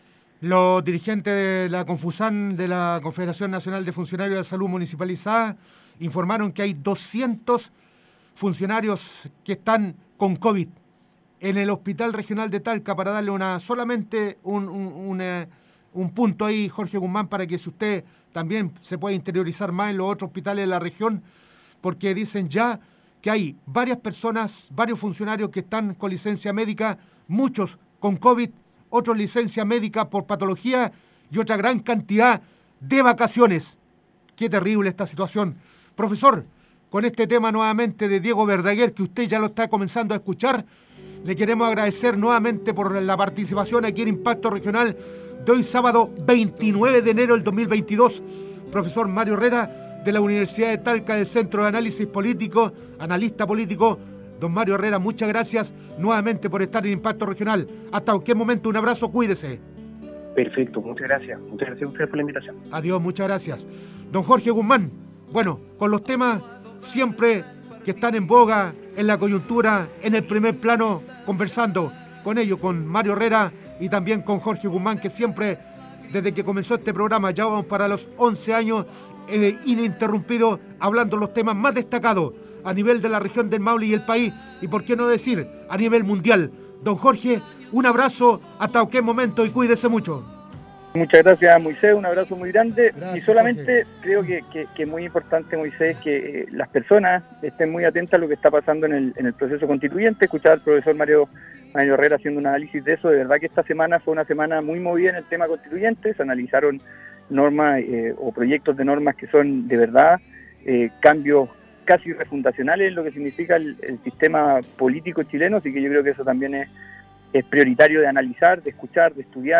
Los dirigentes de la Confusan, de la Confederación Nacional de Funcionarios de Salud Municipalizada, informaron que hay doscientos funcionarios que están con COVID en el Hospital Regional de Talca, para darle una solamente un, un, un, eh, un punto ahí, Jorge Guzmán, para que si usted también se pueda interiorizar más en los otros hospitales de la región, porque dicen ya que hay varias personas, varios funcionarios que están con licencia médica, muchos con COVID, otros licencia médica por patología y otra gran cantidad de vacaciones. Qué terrible esta situación. Profesor, con este tema nuevamente de Diego Verdaguer, que usted ya lo está comenzando a escuchar, le queremos agradecer nuevamente por la participación aquí en Impacto Regional de hoy sábado veintinueve de enero del dos mil veintidós. Profesor Mario Herrera, de la Universidad de Talca, del Centro de Análisis Político, analista político. Don Mario Herrera, muchas gracias nuevamente por estar en Impacto Regional. Hasta cualquier momento, un abrazo, cuídese. Perfecto, muchas gracias. Muchas gracias a ustedes por la invitación. Adiós, muchas gracias. Don Jorge Guzmán, bueno, con los temas siempre que están en boga, en la coyuntura, en el primer plano, conversando con ellos, con Mario Herrera y también con Jorge Guzmán, que siempre, desde que comenzó este programa, ya vamos para los once años, eh, ininterrumpido, hablando los temas más destacados a nivel de la región del Maule y el país, y por qué no decir, a nivel mundial. Don Jorge, un abrazo, hasta cualquier momento, y cuídese mucho. Muchas gracias, Moisés, un abrazo muy grande. Gracias, y solamente Jorge. creo que, que, que es muy importante, Moisés, que eh, las personas estén muy atentas a lo que está pasando en el, en el proceso constituyente. Escuchar al profesor Mario, Mario Herrera haciendo un análisis de eso. De verdad que esta semana fue una semana muy movida en el tema constituyente. Se analizaron normas eh, o proyectos de normas que son de verdad eh, cambios casi refundacionales en lo que significa el, el sistema político chileno, así que yo creo que eso también es, es prioritario de analizar, de escuchar, de estudiar,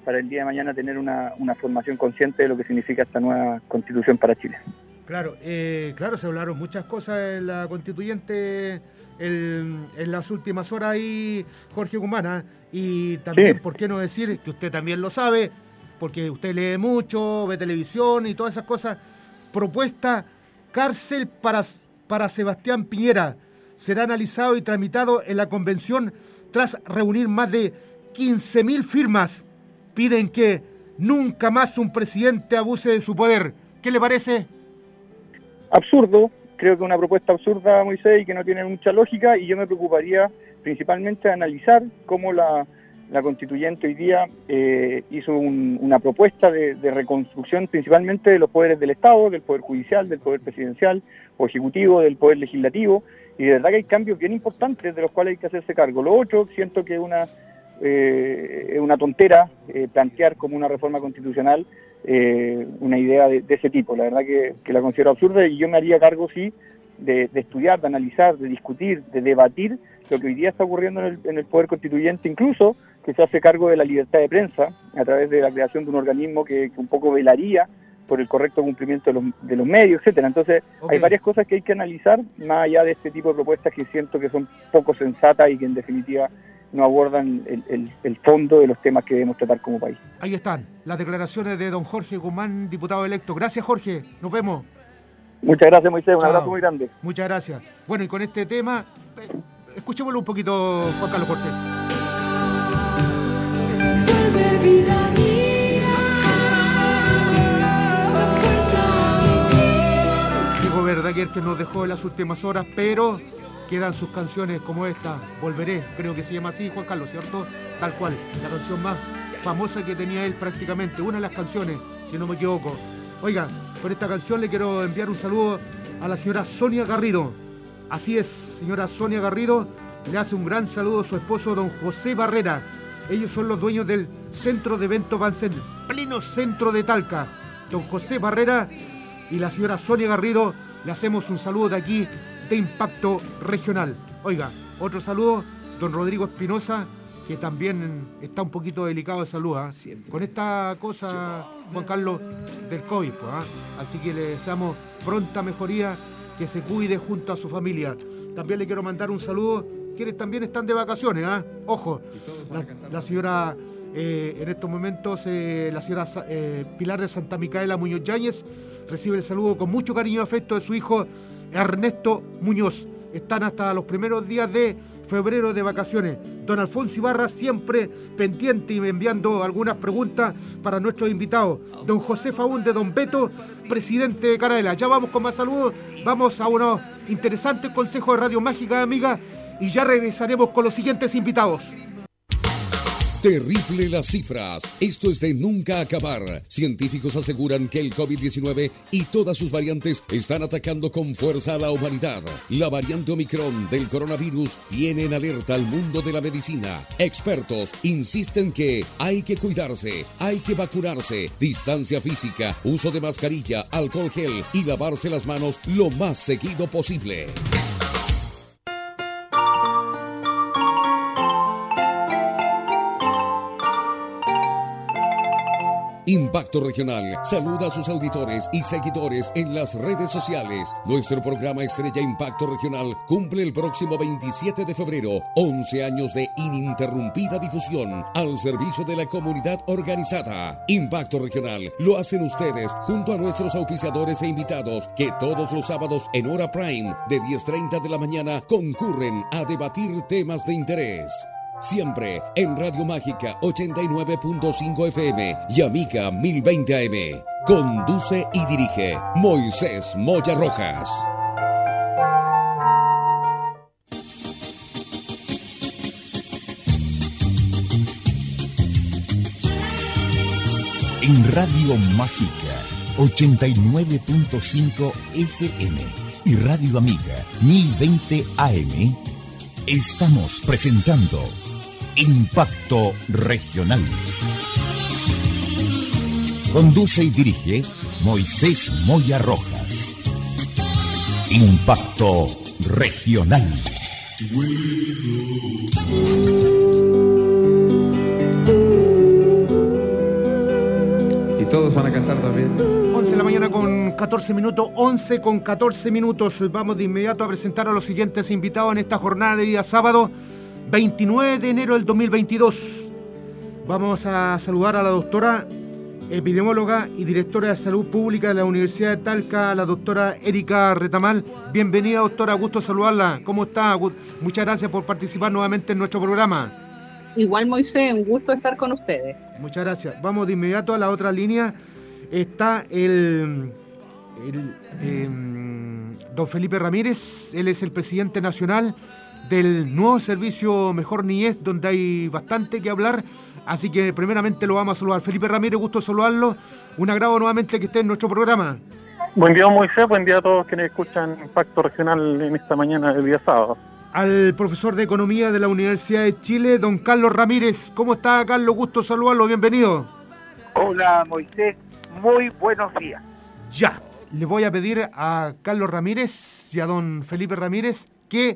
para el día de mañana tener una, una formación consciente de lo que significa esta nueva constitución para Chile. Claro, eh, claro, se hablaron muchas cosas en la constituyente el, en las últimas horas ahí, Jorge Guzmán, y también, sí. ¿Por qué no decir que usted también lo sabe? Porque usted lee mucho, ve televisión y todas esas cosas. Propuesta cárcel para, para Sebastián Piñera. Será analizado y tramitado en la convención tras reunir más de quince mil firmas. Piden que nunca más un presidente abuse de su poder. ¿Qué le parece? Absurdo. Creo que es una propuesta absurda, Moisés, y que no tiene mucha lógica, y yo me preocuparía principalmente de analizar cómo la, la constituyente hoy día eh, hizo un, una propuesta de, de reconstrucción principalmente de los poderes del Estado, del poder judicial, del poder presidencial o ejecutivo, del poder legislativo, y de verdad que hay cambios bien importantes de los cuales hay que hacerse cargo. Lo otro, siento que es una, eh, una tontera eh, plantear como una reforma constitucional Eh, una idea de, de ese tipo. La verdad que, que la considero absurda, y yo me haría cargo, sí, de, de estudiar, de analizar, de discutir, de debatir lo que hoy día está ocurriendo en el, en el Poder Constituyente, incluso que se hace cargo de la libertad de prensa a través de la creación de un organismo que, que un poco velaría por el correcto cumplimiento de los, de los medios, etcétera. Entonces, okay, hay varias cosas que hay que analizar, más allá de este tipo de propuestas que siento que son poco sensatas y que en definitiva no abordan el, el, el fondo de los temas que debemos tratar como país. Ahí están las declaraciones de don Jorge Guzmán, diputado electo. Gracias, Jorge. Nos vemos. Muchas gracias, Moisés. Un Chao. abrazo muy grande. Muchas gracias. Bueno, y con este tema, eh, escuchémoslo un poquito, Juan Carlos Cortés. Diego Verdaguer, que nos dejó en las últimas horas, pero quedan sus canciones como esta, Volveré, creo que se llama así, Juan Carlos, ¿cierto? Tal cual, la canción más famosa que tenía él prácticamente, una de las canciones, si no me equivoco. Oiga, con esta canción le quiero enviar un saludo a la señora Sonia Garrido. Así es, señora Sonia Garrido, le hace un gran saludo a su esposo don José Barrera. Ellos son los dueños del Centro de Eventos Bansen, pleno centro de Talca. Don José Barrera y la señora Sonia Garrido, le hacemos un saludo de aquí, de Impacto Regional. Oiga, otro saludo, don Rodrigo Espinosa, que también está un poquito delicado de salud, ¿eh? Con esta cosa, Juan Carlos, del COVID, pues, ¿eh? Así que le deseamos pronta mejoría, que se cuide junto a su familia. También le quiero mandar un saludo, quienes también están de vacaciones, ¿eh? Ojo, la, la señora, eh, en estos momentos, eh, la señora eh, Pilar de Santa Micaela Muñoz Yáñez recibe el saludo con mucho cariño y afecto de su hijo Ernesto Muñoz. Están hasta los primeros días de febrero de vacaciones. Don Alfonso Ibarra siempre pendiente y enviando algunas preguntas para nuestros invitados. Don José Faúnde, don Beto, presidente de Canadela. Ya vamos con más saludos, vamos a unos interesantes consejos de Radio Mágica, amiga, y ya regresaremos con los siguientes invitados. Terrible las cifras. Esto es de nunca acabar. Científicos aseguran que el COVID diecinueve y todas sus variantes están atacando con fuerza a la humanidad. La variante Omicron del coronavirus tiene en alerta al mundo de la medicina. Expertos insisten que hay que cuidarse, hay que vacunarse, distancia física, uso de mascarilla, alcohol gel y lavarse las manos lo más seguido posible. Impacto Regional saluda a sus auditores y seguidores en las redes sociales. Nuestro programa estrella Impacto Regional cumple el próximo veintisiete de febrero once años de ininterrumpida difusión al servicio de la comunidad organizada. Impacto Regional lo hacen ustedes junto a nuestros auspiciadores e invitados que todos los sábados en hora prime de diez treinta de la mañana concurren a debatir temas de interés. Siempre en Radio Mágica ochenta y nueve punto cinco F M y Amiga mil veinte A M. Conduce y dirige Moisés Moya Rojas. En Radio Mágica ochenta y nueve punto cinco F M y Radio Amiga mil veinte A M estamos presentando Impacto Regional. Conduce y dirige Moisés Moya Rojas. Impacto Regional. todos van a cantar también. once de la mañana con catorce minutos, once con catorce minutos. Vamos de inmediato a presentar a los siguientes invitados en esta jornada de día sábado, veintinueve de enero del dos mil veintidós. Vamos a saludar a la doctora epidemióloga y directora de salud pública de la Universidad de Talca, la doctora Erika Retamal. Bienvenida, doctora, gusto saludarla. ¿Cómo está? Muchas gracias por participar nuevamente en nuestro programa. Igual, Moisés, un gusto estar con ustedes. Muchas gracias. Vamos de inmediato a la otra línea. Está el, el eh, don Felipe Ramírez. Él es el presidente nacional del nuevo servicio Mejor Niñez, donde hay bastante que hablar. Así que primeramente lo vamos a saludar. Felipe Ramírez, gusto saludarlo. Un agrado nuevamente que esté en nuestro programa. Buen día, Moisés. Buen día a todos quienes escuchan Impacto Regional en esta mañana del día sábado. Al profesor de Economía de la Universidad de Chile, don Carlos Ramírez. ¿Cómo está, Carlos? Gusto saludarlo. Bienvenido. Hola, Moisés. Muy buenos días. Ya. Le voy a pedir a Carlos Ramírez y a don Felipe Ramírez que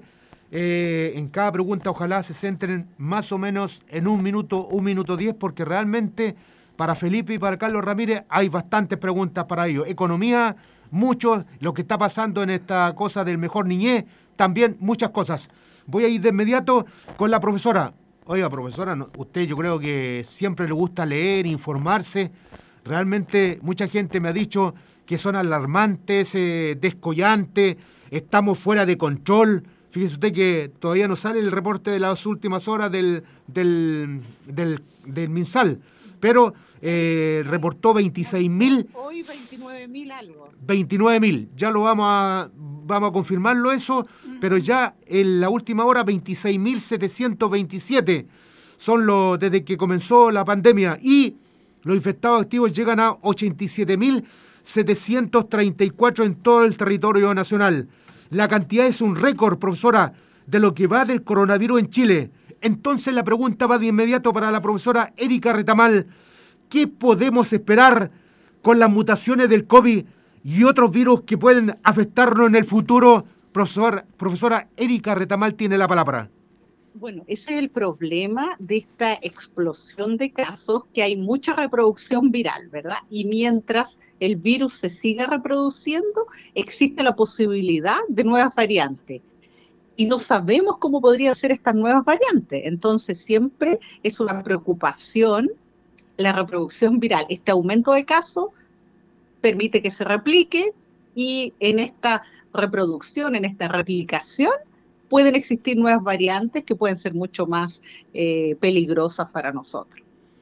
Eh, en cada pregunta ojalá se centren más o menos en un minuto, un minuto diez, porque realmente para Felipe y para Carlos Ramírez hay bastantes preguntas para ellos. Economía, mucho, lo que está pasando en esta cosa del Mejor Niñez, también muchas cosas. Voy a ir de inmediato con la profesora. Oiga, profesora, usted yo creo que siempre le gusta leer, informarse. Realmente mucha gente me ha dicho que son alarmantes, eh, descollantes, estamos fuera de control. Fíjese usted que todavía no sale el reporte de las últimas horas del, del, del, del MinSal, pero eh, reportó veintiséis mil. Hoy veintinueve mil algo. veintinueve mil, ya lo vamos a, vamos a confirmarlo eso, uh-huh. Pero ya en la última hora veintiséis mil setecientos veintisiete son los desde que comenzó la pandemia y los infectados activos llegan a ochenta y siete mil setecientos treinta y cuatro en todo el territorio nacional. La cantidad es un récord, profesora, de lo que va del coronavirus en Chile. Entonces la pregunta va de inmediato para la profesora Erika Retamal. ¿Qué podemos esperar con las mutaciones del COVID y otros virus que pueden afectarnos en el futuro? Profesor, profesora Erika Retamal tiene la palabra. Bueno, ese es el problema de esta explosión de casos, que hay mucha reproducción viral, ¿verdad? Y mientras el virus se siga reproduciendo, existe la posibilidad de nuevas variantes. Y no sabemos cómo podrían ser estas nuevas variantes. Entonces siempre es una preocupación la reproducción viral. Este aumento de casos permite que se replique y en esta reproducción, en esta replicación, pueden existir nuevas variantes que pueden ser mucho más eh, peligrosas para nosotros.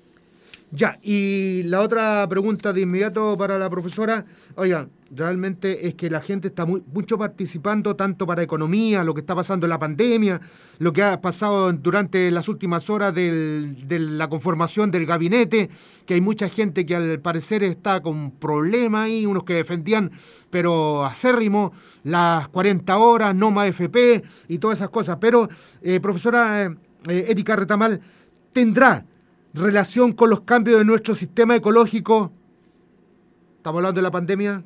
Ya, y la otra pregunta de inmediato para la profesora, oiga, realmente es que la gente está muy, mucho participando tanto para economía, lo que está pasando en la pandemia, lo que ha pasado durante las últimas horas del, de la conformación del gabinete, que hay mucha gente que al parecer está con problemas ahí, unos que defendían, pero acérrimo, las cuarenta horas, no más F P y todas esas cosas. Pero, eh, profesora eh, Erika Retamal, ¿tendrá relación con los cambios de nuestro sistema ecológico? ¿Estamos hablando de la pandemia?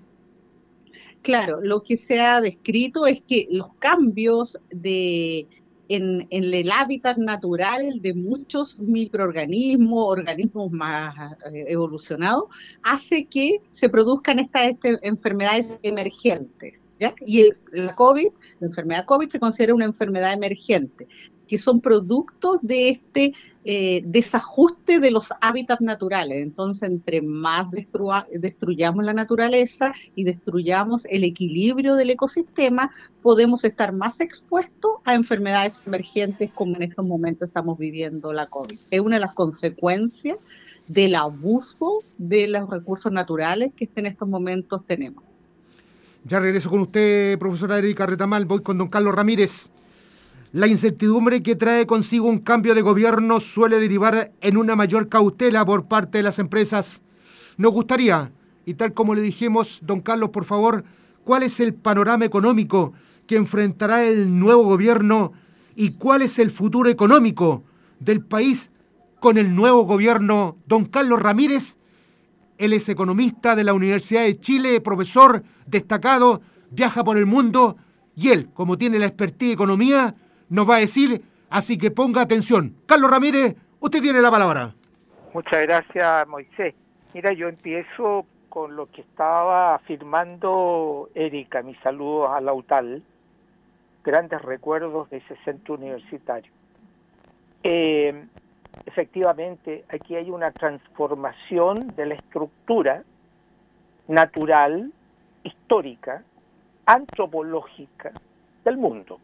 Claro, lo que se ha descrito es que los cambios de, en, en el hábitat natural de muchos microorganismos, organismos más eh, evolucionados, hace que se produzcan estas este, enfermedades emergentes, ¿ya? Y el, la COVID, la enfermedad COVID se considera una enfermedad emergente, que son productos de este eh, desajuste de los hábitats naturales. Entonces, entre más destrua, destruyamos la naturaleza y destruyamos el equilibrio del ecosistema, podemos estar más expuestos a enfermedades emergentes como en estos momentos estamos viviendo la COVID. Es una de las consecuencias del abuso de los recursos naturales que en estos momentos tenemos. Ya regreso con usted, profesora Erika Retamal. Voy con don Carlos Ramírez. La incertidumbre que trae consigo un cambio de gobierno suele derivar en una mayor cautela por parte de las empresas. Nos gustaría, y tal como le dijimos, don Carlos, por favor, ¿cuál es el panorama económico que enfrentará el nuevo gobierno y cuál es el futuro económico del país con el nuevo gobierno? Don Carlos Ramírez, él es economista de la Universidad de Chile, profesor destacado, viaja por el mundo y él, como tiene la expertise de economía, nos va a decir, así que ponga atención. Carlos Ramírez, usted tiene la palabra. Muchas gracias, Moisés. Mira, yo empiezo con lo que estaba afirmando Erika, mis saludos a la U T A L, grandes recuerdos de ese centro universitario. Eh, efectivamente, aquí hay una transformación de la estructura natural, histórica, antropológica del mundo.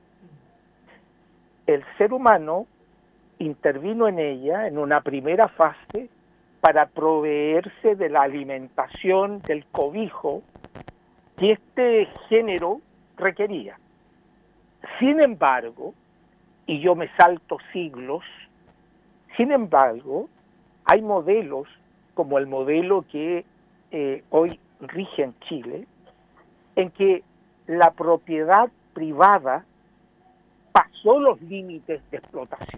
El ser humano intervino en ella en una primera fase para proveerse de la alimentación, del cobijo que este género requería. Sin embargo, y yo me salto siglos, sin embargo, hay modelos como el modelo que eh, hoy rige en Chile, en que la propiedad privada pasó los límites de explotación.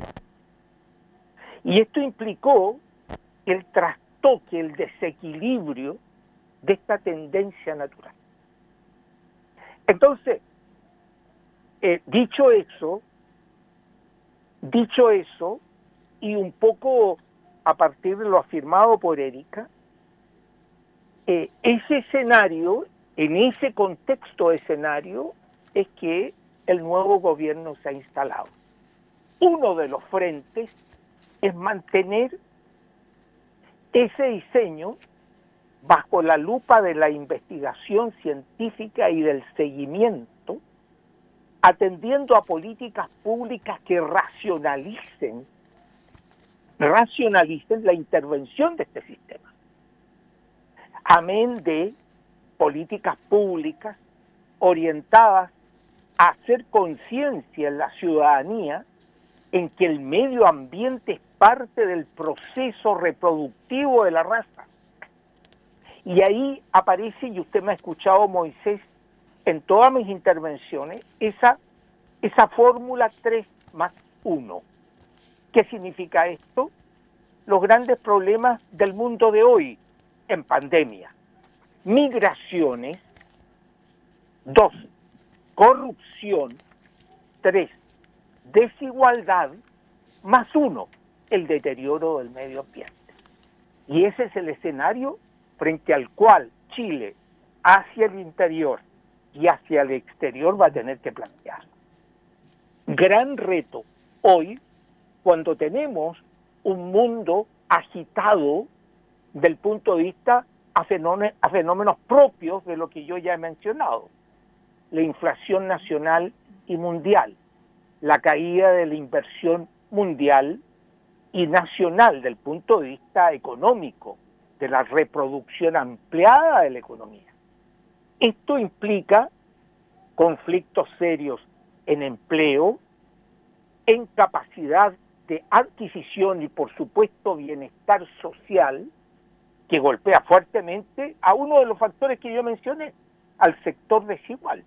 Y esto implicó el trastoque, el desequilibrio de esta tendencia natural. Entonces, eh, dicho eso, dicho eso, y un poco a partir de lo afirmado por Erika, eh, ese escenario, en ese contexto escenario, es que el nuevo gobierno se ha instalado. Uno de los frentes es mantener ese diseño bajo la lupa de la investigación científica y del seguimiento, atendiendo a políticas públicas que racionalicen, racionalicen la intervención de este sistema. Amén de políticas públicas orientadas a hacer conciencia en la ciudadanía en que el medio ambiente es parte del proceso reproductivo de la raza. Y ahí aparece, y usted me ha escuchado, Moisés, en todas mis intervenciones, esa, esa fórmula tres más uno. ¿Qué significa esto? Los grandes problemas del mundo de hoy en pandemia. Migraciones. Dos, corrupción. Tres, desigualdad. Más uno, el deterioro del medio ambiente. Y ese es el escenario frente al cual Chile, hacia el interior y hacia el exterior, va a tener que plantear. Gran reto hoy, cuando tenemos un mundo agitado del punto de vista a fenómenos, a fenómenos propios de lo que yo ya he mencionado. La inflación nacional y mundial, la caída de la inversión mundial y nacional del punto de vista económico, de la reproducción ampliada de la economía. Esto implica conflictos serios en empleo, en capacidad de adquisición y, por supuesto, bienestar social, que golpea fuertemente a uno de los factores que yo mencioné, al sector desigual.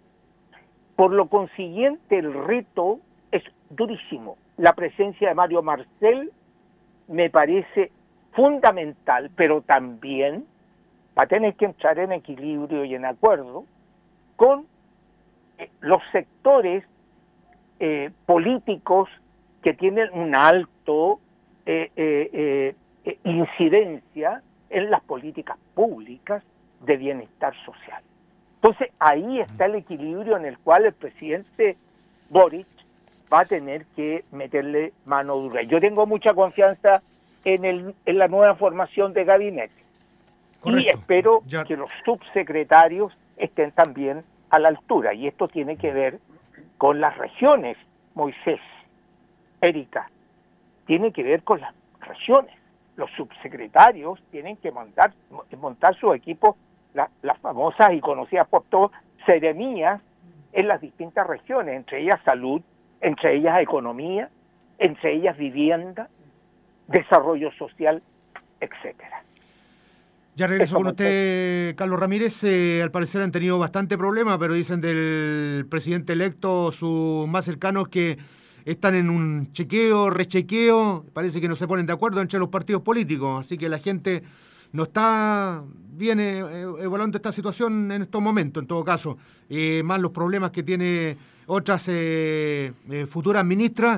Por lo consiguiente, el reto es durísimo. La presencia de Mario Marcel me parece fundamental, pero también va a tener que entrar en equilibrio y en acuerdo con eh, los sectores eh, políticos que tienen un alto eh, eh, eh, incidencia en las políticas públicas de bienestar social. Entonces, ahí está el equilibrio en el cual el presidente Boric va a tener que meterle mano dura. Yo tengo mucha confianza en, el, en la nueva formación de gabinete. Correcto. Y espero ya. que los subsecretarios estén también a la altura. Y esto tiene que ver con las regiones, Moisés, Erika, tiene que ver con las regiones. Los subsecretarios tienen que montar, montar su equipo, la, las famosas y conocidas por todos, seremías en las distintas regiones, entre ellas salud, entre ellas economía, entre ellas vivienda, desarrollo social, etcétera. Ya regreso con usted, Carlos Ramírez. Eh, al parecer han tenido bastante problemas, pero dicen del presidente electo, sus más cercanos, que están en un chequeo, rechequeo. Parece que no se ponen de acuerdo entre los partidos políticos, así que la gente no está bien eh, evaluando esta situación en estos momentos, en todo caso. Eh, más los problemas que tiene otras eh, eh, futuras ministras.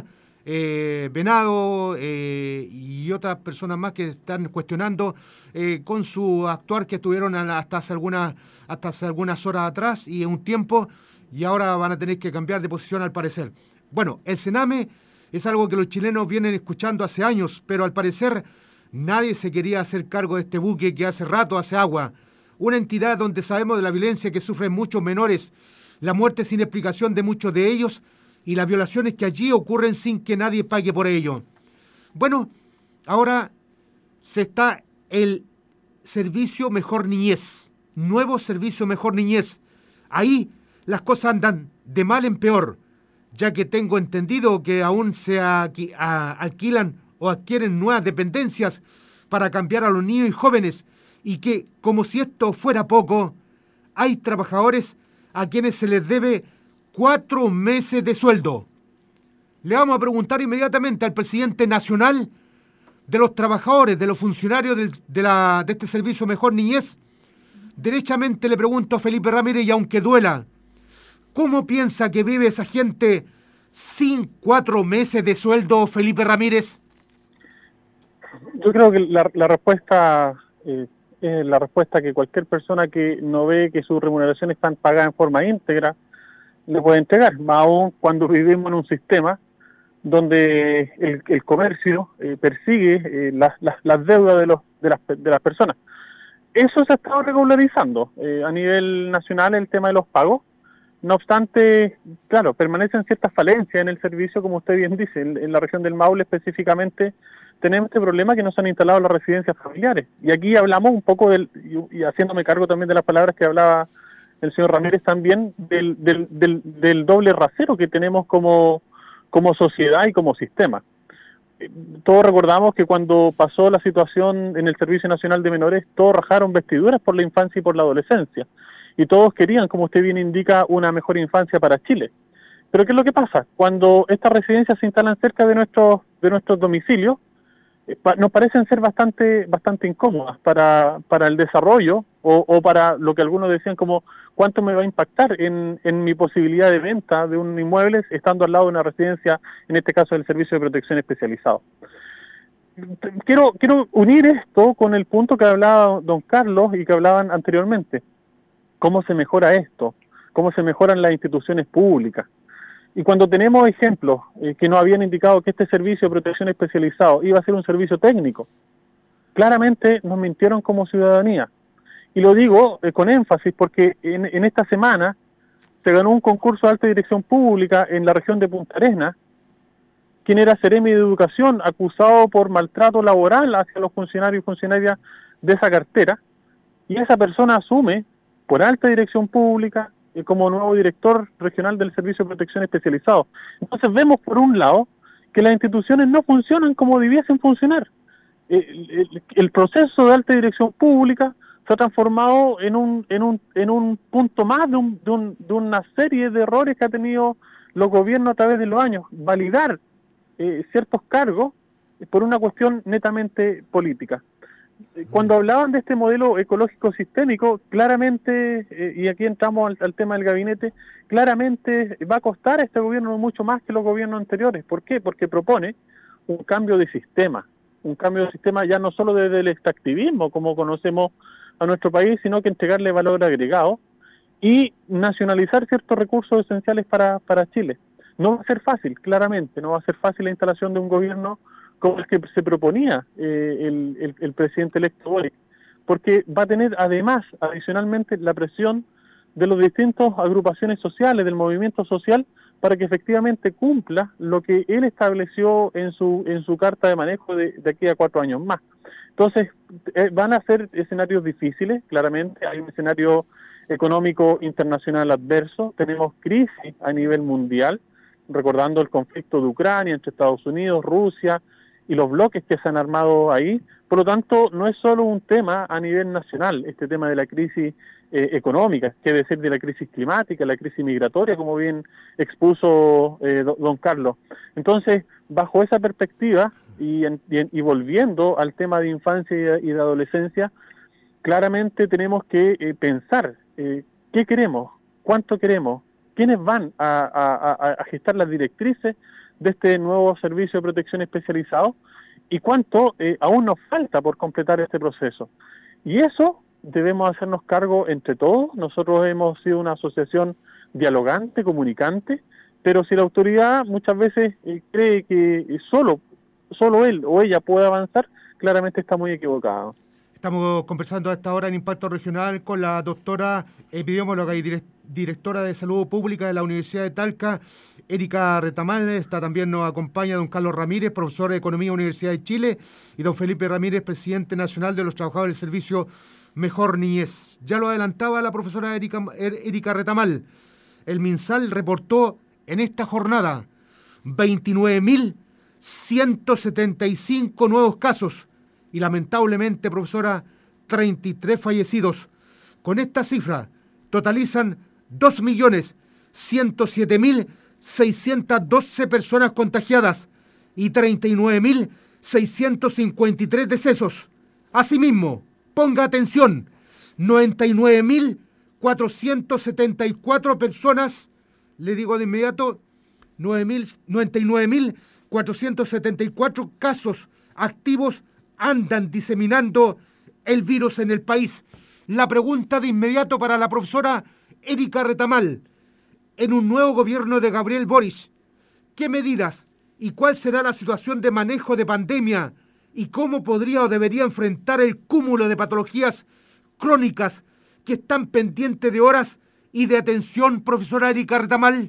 eh, Venado eh, y otras personas más que están cuestionando eh, con su actuar que estuvieron hasta hace algunas hasta hace algunas horas atrás y en un tiempo, y ahora van a tener que cambiar de posición al parecer. Bueno, el Sename es algo que los chilenos vienen escuchando hace años, pero al parecer nadie se quería hacer cargo de este buque que hace rato hace agua. Una entidad donde sabemos de la violencia que sufren muchos menores, la muerte sin explicación de muchos de ellos y las violaciones que allí ocurren sin que nadie pague por ello. Bueno, ahora se está el Servicio Mejor Niñez, nuevo Servicio Mejor Niñez. Ahí las cosas andan de mal en peor, ya que tengo entendido que aún se aqu- a- alquilan o adquieren nuevas dependencias para cambiar a los niños y jóvenes, y que, como si esto fuera poco, hay trabajadores a quienes se les debe cuatro meses de sueldo. Le vamos a preguntar inmediatamente al presidente nacional de los trabajadores, de los funcionarios de, de, la, de este Servicio Mejor Niñez. Derechamente le pregunto a Felipe Ramírez, y aunque duela, ¿cómo piensa que vive esa gente sin cuatro meses de sueldo, Felipe Ramírez? Yo creo que la, la respuesta eh, es la respuesta que cualquier persona que no ve que sus remuneraciones están pagadas en forma íntegra le puede entregar, más aún cuando vivimos en un sistema donde el, el comercio eh, persigue eh, las, las, las deudas de, los, de, las, de las personas. Eso se ha estado regularizando eh, a nivel nacional, el tema de los pagos. No obstante, claro, permanecen ciertas falencias en el servicio, como usted bien dice. En, en la región del Maule específicamente tenemos este problema que no se han instalado las residencias familiares. Y aquí hablamos un poco, del y, y haciéndome cargo también de las palabras que hablaba el señor Ramírez también, del, del, del, del doble rasero que tenemos como, como sociedad y como sistema. Todos recordamos que cuando pasó la situación en el Servicio Nacional de Menores, todos rajaron vestiduras por la infancia y por la adolescencia. Y todos querían, como usted bien indica, una mejor infancia para Chile. Pero ¿qué es lo que pasa? Cuando estas residencias se instalan cerca de nuestros de nuestros domicilios, eh, pa- nos parecen ser bastante bastante incómodas para, para el desarrollo o, o para lo que algunos decían como cuánto me va a impactar en, en mi posibilidad de venta de un inmueble estando al lado de una residencia, en este caso del Servicio de Protección Especializado. Quiero, quiero unir esto con el punto que hablaba don Carlos y que hablaban anteriormente. ¿Cómo se mejora esto? ¿Cómo se mejoran las instituciones públicas? Y cuando tenemos ejemplos eh, que nos habían indicado que este servicio de protección especializado iba a ser un servicio técnico, claramente nos mintieron como ciudadanía. Y lo digo eh, con énfasis porque en, en esta semana se ganó un concurso de alta dirección pública en la región de Punta Arenas, quien era seremi de Educación, acusado por maltrato laboral hacia los funcionarios y funcionarias de esa cartera, y esa persona asume por alta dirección pública eh, como nuevo director regional del Servicio de Protección Especializado. Entonces vemos por un lado que las instituciones no funcionan como debiesen funcionar. Eh, el, el proceso de alta dirección pública se ha transformado en un en un en un punto más de, un, de, un, de una serie de errores que ha tenido los gobiernos a través de los años. Validar eh, ciertos cargos por una cuestión netamente política. Cuando hablaban de este modelo ecológico sistémico, claramente, eh, y aquí entramos al, al tema del gabinete, claramente va a costar a este gobierno mucho más que los gobiernos anteriores. ¿Por qué? Porque propone un cambio de sistema, un cambio de sistema ya no solo desde el extractivismo, como conocemos a nuestro país, sino que entregarle valor agregado y nacionalizar ciertos recursos esenciales para, para Chile. No va a ser fácil, claramente, no va a ser fácil la instalación de un gobierno como el que se proponía eh, el, el, el presidente electo Boric, porque va a tener además, adicionalmente, la presión de las distintas agrupaciones sociales, del movimiento social, para que efectivamente cumpla lo que él estableció en su en su carta de manejo de, de aquí a cuatro años más. Entonces, eh, van a ser escenarios difíciles, claramente, hay un escenario económico internacional adverso, tenemos crisis a nivel mundial, recordando el conflicto de Ucrania entre Estados Unidos, Rusia, y los bloques que se han armado ahí. Por lo tanto, no es solo un tema a nivel nacional, este tema de la crisis eh, económica, que decir de la crisis climática, la crisis migratoria, como bien expuso eh, don Carlos. Entonces, bajo esa perspectiva, y, en, y, y volviendo al tema de infancia y de, y de adolescencia, claramente tenemos que eh, pensar eh, qué queremos, cuánto queremos, quiénes van a, a, a, a gestar las directrices de este nuevo servicio de protección especializado y cuánto eh, aún nos falta por completar este proceso. Y eso debemos hacernos cargo entre todos. Nosotros hemos sido una asociación dialogante, comunicante, pero si la autoridad muchas veces eh, cree que solo, solo él o ella puede avanzar, claramente está muy equivocado. Estamos conversando a esta hora en Impacto Regional con la doctora epidemióloga y direct- directora de Salud Pública de la Universidad de Talca, Erika Retamal. Está también nos acompaña don Carlos Ramírez, profesor de Economía Universidad de Chile, y don Felipe Ramírez, presidente nacional de los trabajadores del servicio Mejor Niñez. Ya lo adelantaba la profesora Erika, Erika Retamal. El MinSal reportó en esta jornada veintinueve mil ciento setenta y cinco nuevos casos y lamentablemente, profesora, treinta y tres fallecidos. Con esta cifra totalizan dos millones ciento siete mil seiscientas doce personas contagiadas y treinta y nueve mil seiscientos cincuenta y tres decesos. Asimismo, ponga atención, noventa y nueve mil cuatrocientas setenta y cuatro personas, le digo de inmediato, noventa y nueve mil cuatrocientos setenta y cuatro casos activos andan diseminando el virus en el país. La pregunta de inmediato para la profesora Erika Retamal. En un nuevo gobierno de Gabriel Boric, ¿qué medidas y cuál será la situación de manejo de pandemia y cómo podría o debería enfrentar el cúmulo de patologías crónicas que están pendientes de horas y de atención, profesora Erika Retamal?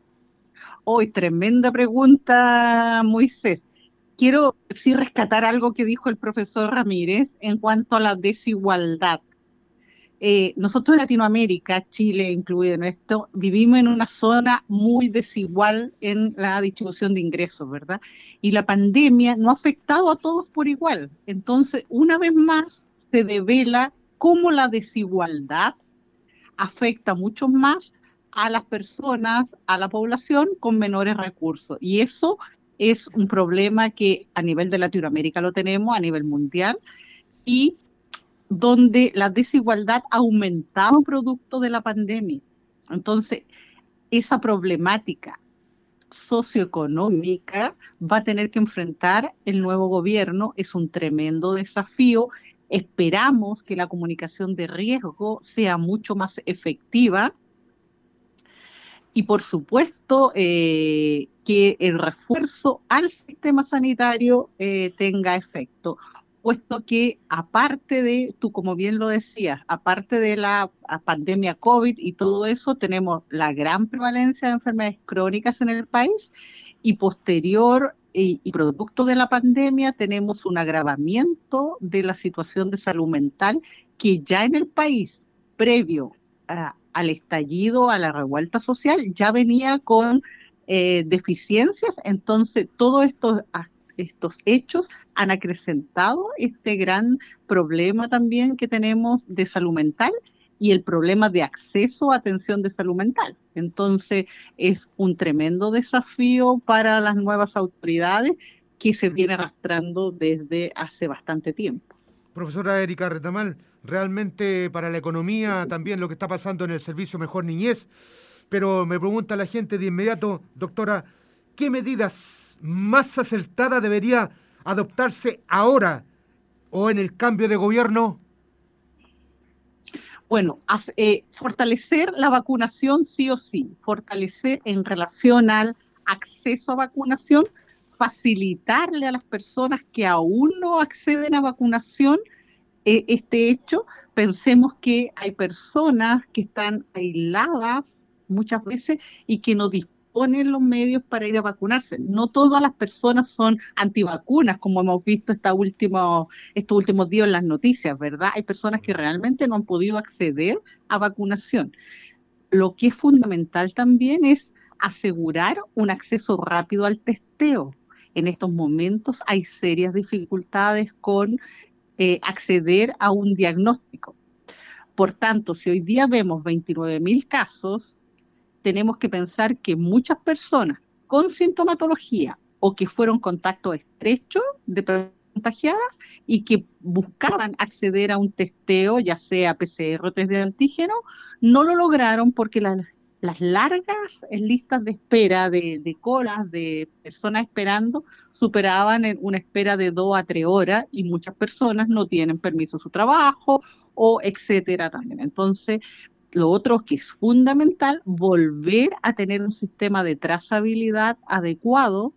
Hoy, tremenda pregunta, Moisés. Quiero sí rescatar algo que dijo el profesor Ramírez en cuanto a la desigualdad. Eh, nosotros en Latinoamérica, Chile incluido en esto, vivimos en una zona muy desigual en la distribución de ingresos, ¿verdad? Y la pandemia no ha afectado a todos por igual. Entonces, una vez más, se devela cómo la desigualdad afecta mucho más a las personas, a la población con menores recursos. Y eso es un problema que a nivel de Latinoamérica lo tenemos, a nivel mundial, y donde la desigualdad ha aumentado producto de la pandemia. Entonces, esa problemática socioeconómica va a tener que enfrentar el nuevo gobierno. Es un tremendo desafío. Esperamos que la comunicación de riesgo sea mucho más efectiva y, por supuesto, eh, que el refuerzo al sistema sanitario eh, tenga efecto, puesto que aparte de, tú como bien lo decías, aparte de la pandemia COVID y todo eso, tenemos la gran prevalencia de enfermedades crónicas en el país y posterior y, y producto de la pandemia tenemos un agravamiento de la situación de salud mental que ya en el país, previo a, al estallido, a la revuelta social, ya venía con eh, deficiencias. Entonces todos estos estos hechos han acrecentado este gran problema también que tenemos de salud mental y el problema de acceso a atención de salud mental. Entonces es un tremendo desafío para las nuevas autoridades que se viene arrastrando desde hace bastante tiempo. Profesora Erika Retamal, realmente para la economía también lo que está pasando en el servicio Mejor Niñez, pero me pregunta la gente de inmediato, doctora, ¿qué medidas más acertadas debería adoptarse ahora o en el cambio de gobierno? Bueno, eh, fortalecer la vacunación sí o sí, fortalecer en relación al acceso a vacunación, facilitarle a las personas que aún no acceden a vacunación eh, este hecho. Pensemos que hay personas que están aisladas muchas veces y que no disponen ponen los medios para ir a vacunarse. No todas las personas son antivacunas, como hemos visto esta último, estos últimos días en las noticias, ¿verdad? Hay personas que realmente no han podido acceder a vacunación. Lo que es fundamental también es asegurar un acceso rápido al testeo. En estos momentos hay serias dificultades con eh, acceder a un diagnóstico. Por tanto, si hoy día vemos veintinueve mil casos, tenemos que pensar que muchas personas con sintomatología o que fueron contactos estrechos de personas contagiadas y que buscaban acceder a un testeo, ya sea P C R o test de antígeno, no lo lograron porque la, las largas listas de espera, de, de colas, de personas esperando, superaban en una espera de dos a tres horas y muchas personas no tienen permiso de su trabajo o etcétera también. Entonces, lo otro que es fundamental, volver a tener un sistema de trazabilidad adecuado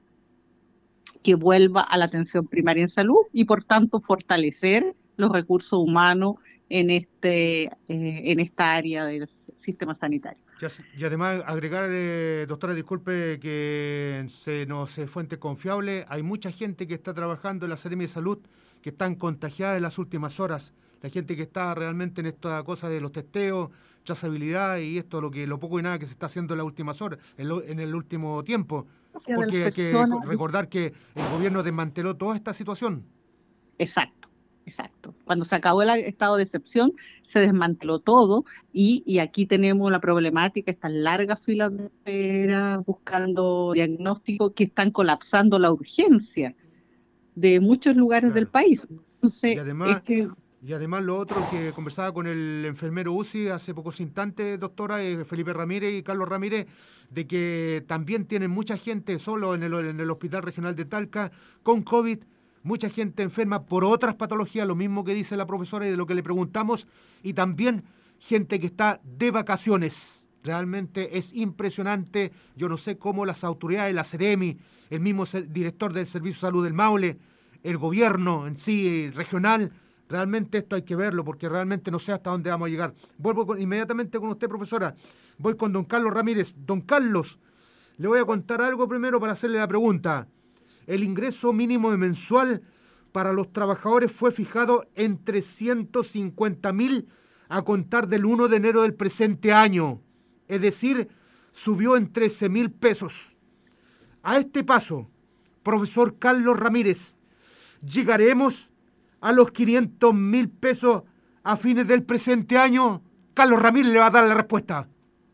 que vuelva a la atención primaria en salud y por tanto fortalecer los recursos humanos en, este, eh, en esta área del sistema sanitario. Y además agregar, eh, doctora, disculpe que se nos es fuente confiable, hay mucha gente que está trabajando en la Seremi de Salud que están contagiadas en las últimas horas, la gente que está realmente en esta cosa de los testeos, trazabilidad y esto, lo que lo poco y nada que se está haciendo en las últimas horas, en, lo, en el último tiempo, porque hay que recordar que el gobierno desmanteló toda esta situación. Exacto. Exacto. Cuando se acabó el estado de excepción, se desmanteló todo y, y aquí tenemos la problemática, estas largas filas de espera buscando diagnóstico que están colapsando la urgencia de muchos lugares claro. del país. Entonces, y, además, es que... y además lo otro que conversaba con el enfermero U C I hace pocos instantes, doctora, eh, Felipe Ramírez y Carlos Ramírez, de que también tienen mucha gente solo en el, en el Hospital Regional de Talca con COVID, mucha gente enferma por otras patologías, lo mismo que dice la profesora y de lo que le preguntamos, y también gente que está de vacaciones. Realmente es impresionante. Yo no sé cómo las autoridades, la Seremi, el mismo director del Servicio de Salud del Maule, el gobierno en sí regional, realmente esto hay que verlo porque realmente no sé hasta dónde vamos a llegar. Vuelvo con, inmediatamente con usted, profesora. Voy con don Carlos Ramírez. Don Carlos, le voy a contar algo primero para hacerle la pregunta. El ingreso mínimo mensual para los trabajadores fue fijado en trescientos cincuenta mil a contar del primero de enero del presente año. Es decir, subió en trece mil pesos. A este paso, profesor Carlos Ramírez, ¿llegaremos a los quinientos mil pesos a fines del presente año? Carlos Ramírez le va a dar la respuesta.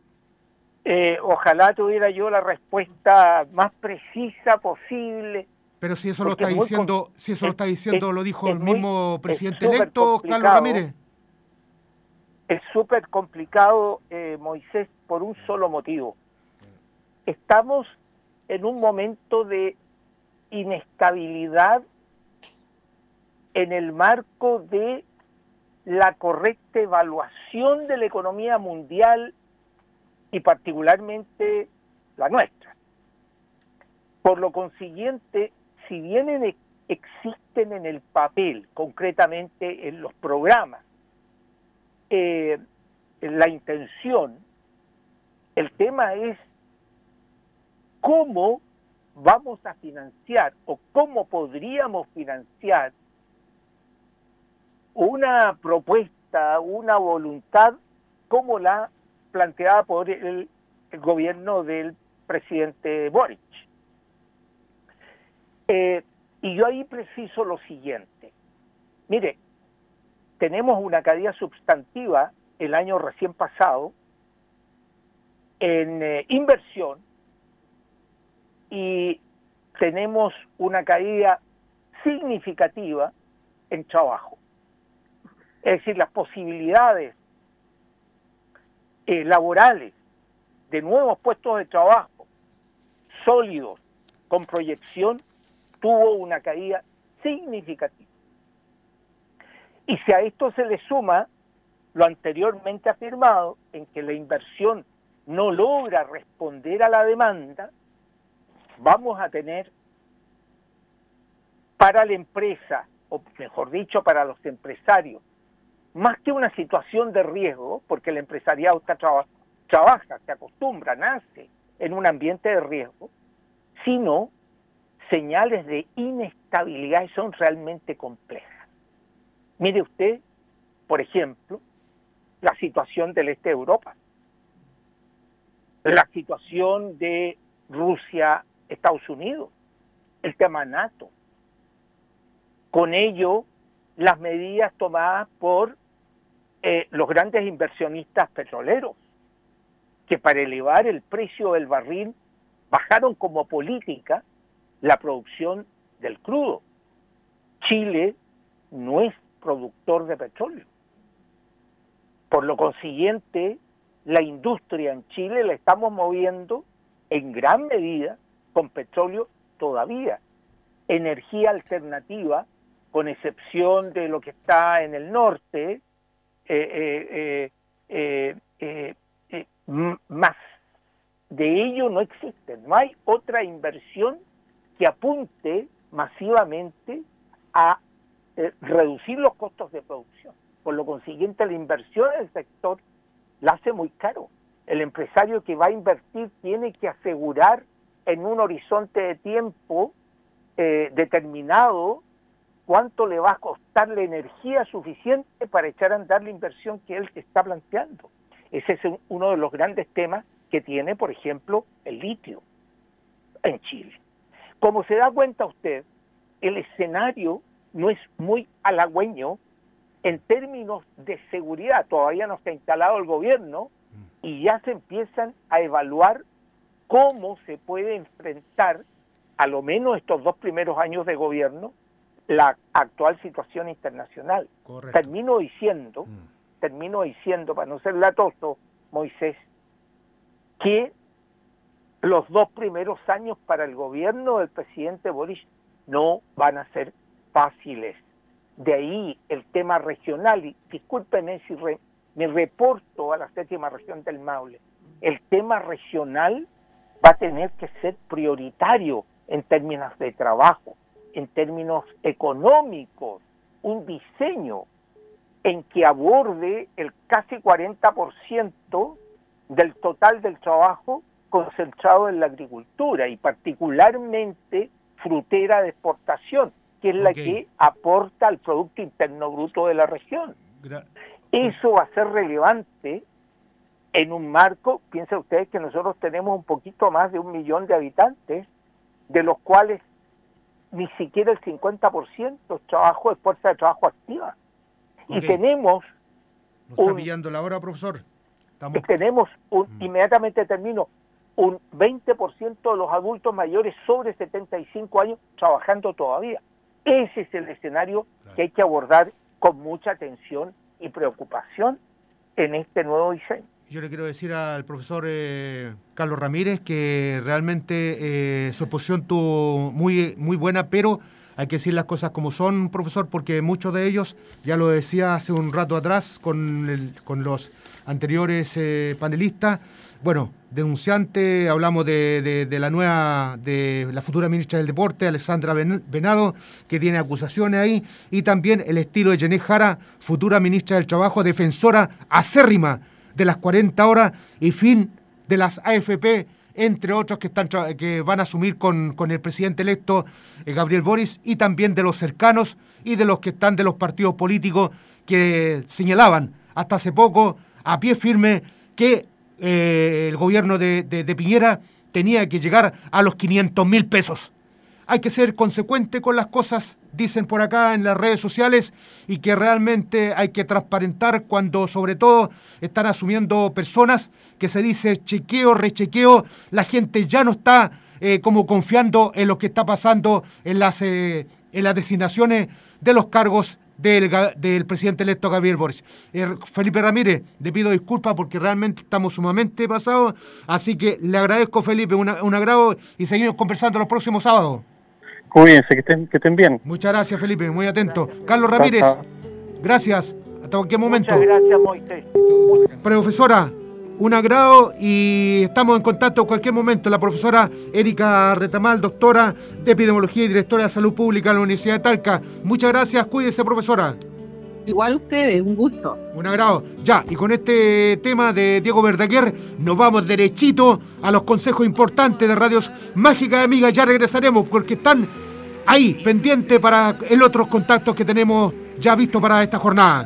Eh, ojalá tuviera yo la respuesta más precisa posible. Pero si eso lo está diciendo, con... si eso es, lo está diciendo, es, lo dijo el mismo muy, presidente electo, Carlos Ramírez. Es súper complicado, eh, Moisés, por un solo motivo. Estamos en un momento de inestabilidad en el marco de la correcta evaluación de la economía mundial y particularmente la nuestra. Por lo consiguiente, si bien existen en el papel, concretamente en los programas, eh, la intención, el tema es cómo vamos a financiar o cómo podríamos financiar una propuesta, una voluntad como la planteada por el, el gobierno del presidente Boric. Eh, y yo ahí preciso lo siguiente. Mire, tenemos una caída sustantiva el año recién pasado en eh, inversión y tenemos una caída significativa en trabajo. Es decir, las posibilidades eh, laborales de nuevos puestos de trabajo sólidos con proyección tuvo una caída significativa. Y si a esto se le suma lo anteriormente afirmado, en que la inversión no logra responder a la demanda, vamos a tener para la empresa, o mejor dicho, para los empresarios, más que una situación de riesgo, porque el empresariado está traba, trabaja, se acostumbra, nace en un ambiente de riesgo, sino señales de inestabilidad y son realmente complejas. Mire usted, por ejemplo, la situación del este de Europa, la situación de Rusia, Estados Unidos, el tema NATO. Con ello, las medidas tomadas por eh, los grandes inversionistas petroleros, que para elevar el precio del barril bajaron como política la producción del crudo. Chile no es productor de petróleo. Por lo consiguiente, la industria en Chile la estamos moviendo en gran medida con petróleo todavía. Energía alternativa, con excepción de lo que está en el norte, eh, eh, eh, eh, eh, eh, más de ello no existe. No hay otra inversión que apunte masivamente a eh, reducir los costos de producción. Por lo consiguiente, la inversión en el sector la hace muy caro. El empresario que va a invertir tiene que asegurar en un horizonte de tiempo eh, determinado cuánto le va a costar la energía suficiente para echar a andar la inversión que él está planteando. Ese es uno de los grandes temas que tiene, por ejemplo, el litio en Chile. Como se da cuenta usted, el escenario no es muy halagüeño en términos de seguridad. Todavía no está instalado el gobierno y ya se empiezan a evaluar cómo se puede enfrentar, a lo menos estos dos primeros años de gobierno, la actual situación internacional. Correcto. Termino diciendo, mm. termino diciendo, para no ser latoso, Moisés, que los dos primeros años para el gobierno del presidente Boric no van a ser fáciles. De ahí el tema regional, y discúlpenme si re, me reporto a la séptima región del Maule, el tema regional va a tener que ser prioritario en términos de trabajo, en términos económicos, un diseño en que aborde el casi cuarenta por ciento del total del trabajo concentrado en la agricultura y particularmente frutera de exportación, que es la okay. que aporta al Producto Interno Bruto de la región. Gra- Eso va a ser relevante en un marco, piensen ustedes que nosotros tenemos un poquito más de un millón de habitantes, de los cuales ni siquiera el cincuenta por ciento es trabajo de fuerza de trabajo activa. Okay. Y tenemos... ¿Nos está un, pillando la hora, profesor? Estamos... Tenemos, un, mm. inmediatamente termino, un veinte por ciento de los adultos mayores sobre setenta y cinco años trabajando todavía. Ese es el escenario claro. que hay que abordar con mucha atención y preocupación en este nuevo diseño. Yo le quiero decir al profesor eh, Carlos Ramírez que realmente eh, su exposición estuvo muy, muy buena, pero hay que decir las cosas como son, profesor, porque muchos de ellos, ya lo decía hace un rato atrás con, el, con los anteriores eh, panelistas, bueno, denunciante, hablamos de, de, de la nueva, de la futura ministra del Deporte, Alexandra Venado, que tiene acusaciones ahí, y también el estilo de Yené Jara, futura ministra del Trabajo, defensora acérrima de las cuarenta horas y fin de las A F P, entre otros que están que van a asumir con, con el presidente electo eh, Gabriel Boric, y también de los cercanos y de los que están de los partidos políticos que señalaban hasta hace poco a pie firme que eh, el gobierno de, de, de Piñera tenía que llegar a los quinientos mil pesos. Hay que ser consecuente con las cosas, dicen por acá en las redes sociales, y que realmente hay que transparentar cuando sobre todo están asumiendo personas que se dice chequeo, rechequeo, la gente ya no está eh, como confiando en lo que está pasando en las, eh, en las designaciones de los cargos del, del presidente electo Gabriel Boric. Eh, Felipe Ramírez, le pido disculpas porque realmente estamos sumamente pasados, así que le agradezco, Felipe, una, un agrado, y seguimos conversando los próximos sábados. Cuídense, que estén, que estén bien. Muchas gracias, Felipe, muy atento. Gracias. Carlos Ramírez, chao, chao. Gracias. Hasta cualquier momento. Muchas gracias, Moisés. Profesora, un agrado y estamos en contacto en cualquier momento. La profesora Erika Retamal, doctora de Epidemiología y directora de Salud Pública de la Universidad de Talca. Muchas gracias, cuídese, profesora. Igual ustedes, un gusto. Un agrado. Ya, y con este tema de Diego Verdaguer nos vamos derechito a los consejos importantes de Radios Mágicas, amigas. Ya regresaremos porque están ahí pendientes para el otro contacto que tenemos ya visto para esta jornada.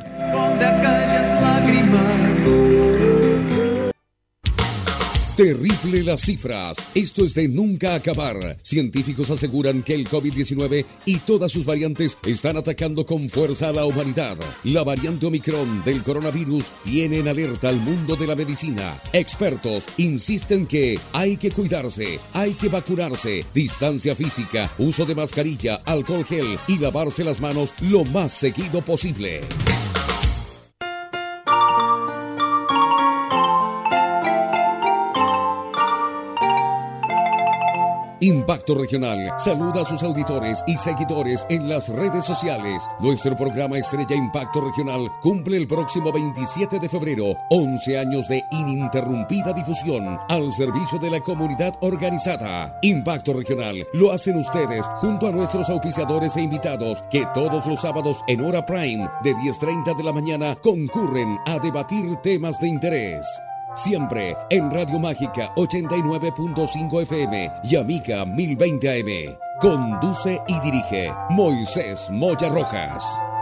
Terrible las cifras. Esto es de nunca acabar. Científicos aseguran que el covid diecinueve y todas sus variantes están atacando con fuerza a la humanidad. La variante Omicron del coronavirus tiene en alerta al mundo de la medicina. Expertos insisten que hay que cuidarse, hay que vacunarse, distancia física, uso de mascarilla, alcohol gel y lavarse las manos lo más seguido posible. Impacto Regional saluda a sus auditores y seguidores en las redes sociales. Nuestro programa Estrella Impacto Regional cumple el próximo veintisiete de febrero once años de ininterrumpida difusión al servicio de la comunidad organizada. Impacto Regional lo hacen ustedes junto a nuestros auspiciadores e invitados que todos los sábados en hora prime de diez treinta de la mañana concurren a debatir temas de interés. Siempre en Radio Mágica ochenta y nueve punto cinco F M y Amiga mil veinte A M. Conduce y dirige Moisés Moya Rojas.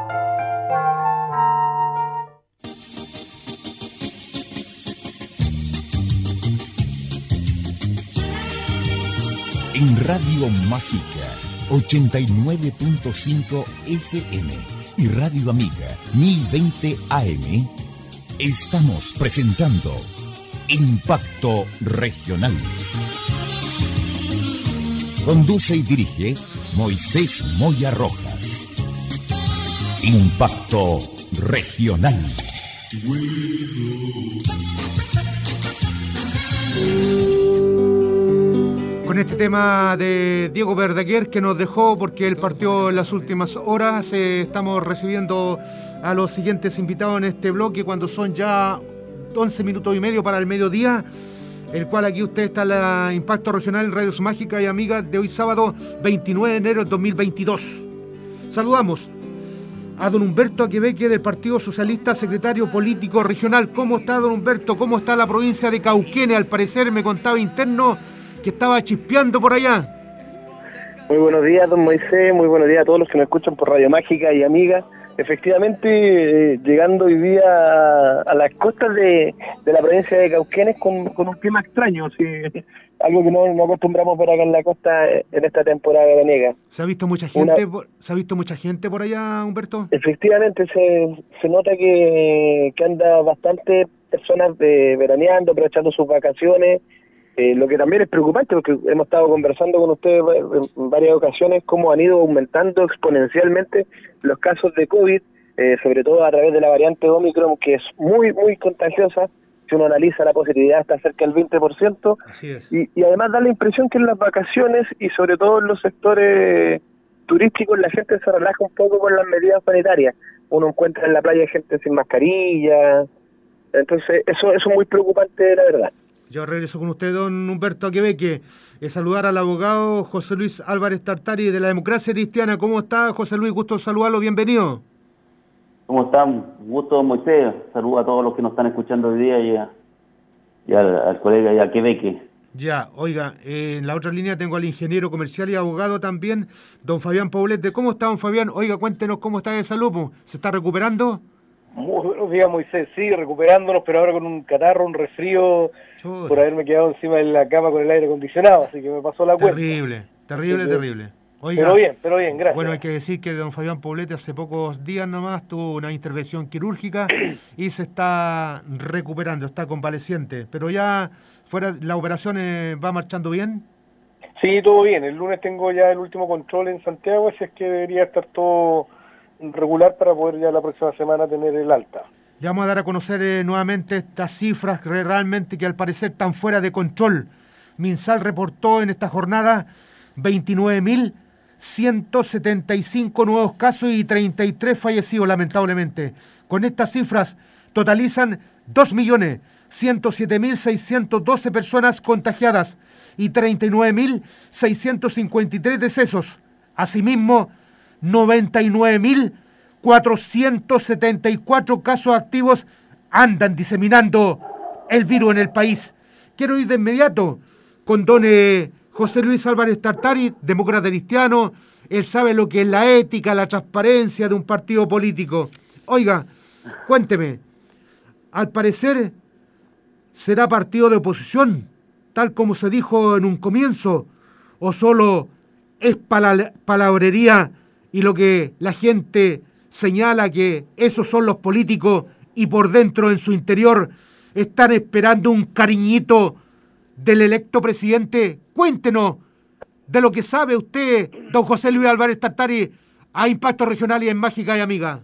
En Radio Mágica ochenta y nueve punto cinco F M y Radio Amiga mil veinte A M estamos presentando Impacto Regional. Conduce y dirige Moisés Moya Rojas. Impacto Regional. Con este tema de Diego Verdaguer que nos dejó porque él partió en las últimas horas, eh, estamos recibiendo a los siguientes invitados en este bloque cuando son ya once minutos y medio para el mediodía, el cual aquí usted está en la Impacto Regional en Radio Mágica y Amiga de hoy sábado veintinueve de enero de dos mil veintidós. Saludamos a don Humberto Aquebeque del Partido Socialista, secretario político regional. ¿Cómo está, don Humberto? ¿Cómo está la provincia de Cauquenes? Al parecer me contaba interno que estaba chispeando por allá. Muy buenos días, don Moisés, muy buenos días a todos los que nos escuchan por Radio Mágica y Amiga. Efectivamente, eh, llegando hoy día a, a las costas de, de la provincia de Cauquenes con, con un clima extraño, ¿sí? Algo que no, no acostumbramos ver acá en la costa en esta temporada veraniega. ¿Se ha visto mucha gente? Una... Por, ¿Se ha visto mucha gente por allá, Humberto? Efectivamente, se, se nota que, que anda bastante personas de, veraneando, aprovechando sus vacaciones. Eh, lo que también es preocupante, porque hemos estado conversando con ustedes en varias ocasiones, cómo han ido aumentando exponencialmente los casos de COVID, eh, sobre todo a través de la variante Omicron, que es muy, muy contagiosa. Si uno analiza la positividad está cerca del veinte por ciento. Así es. Y, y además da la impresión que en las vacaciones y sobre todo en los sectores turísticos la gente se relaja un poco con las medidas sanitarias. Uno encuentra en la playa gente sin mascarilla. Entonces eso, eso es muy preocupante, la verdad. Yo regreso con usted, don Humberto Aquebeque. Eh, saludar al abogado José Luis Álvarez Tartari de la Democracia Cristiana. ¿Cómo está, José Luis? Gusto saludarlo. Bienvenido. ¿Cómo están? Gusto, Moisés. Saludo a todos los que nos están escuchando hoy día y, a, y al, al colega y a Aquebeque. Ya, oiga, eh, en la otra línea tengo al ingeniero comercial y abogado también, don Fabián Poblete. ¿Cómo está, don Fabián? Oiga, cuéntenos cómo está de salud. ¿Se está recuperando? Muy buenos días, Moisés. Sí, recuperándonos, pero ahora con un catarro, un resfrío, Chura. Por haberme quedado encima de la cama con el aire acondicionado, así que me pasó la cuenta. Terrible, terrible, Entonces, terrible. Oiga, pero bien, pero bien, gracias. Bueno, hay que decir que don Fabián Poblete hace pocos días nomás tuvo una intervención quirúrgica y se está recuperando, está convaleciente. Pero ya fuera, la operación eh, va marchando bien. Sí, todo bien. El lunes tengo ya el último control en Santiago, así es que debería estar todo regular para poder ya la próxima semana tener el alta. Ya vamos a dar a conocer eh, nuevamente estas cifras que realmente que al parecer están fuera de control. Minsal reportó en esta jornada veintinueve mil ciento setenta y cinco nuevos casos y treinta y tres fallecidos, lamentablemente. Con estas cifras totalizan dos millones ciento siete mil seiscientas doce personas contagiadas y treinta y nueve mil seiscientos cincuenta y tres decesos. Asimismo, noventa y nueve mil cuatrocientos setenta y cuatro casos activos andan diseminando el virus en el país. Quiero ir de inmediato con don eh, José Luis Álvarez Tartari, demócrata cristiano. Él sabe lo que es la ética, la transparencia de un partido político. Oiga, cuénteme, al parecer será partido de oposición, tal como se dijo en un comienzo, o solo es pala- palabrería y lo que la gente señala que esos son los políticos y por dentro, en su interior, están esperando un cariñito del electo presidente. Cuéntenos de lo que sabe usted, don José Luis Álvarez Tartari, a Impacto Regional y en Mágica y Amiga.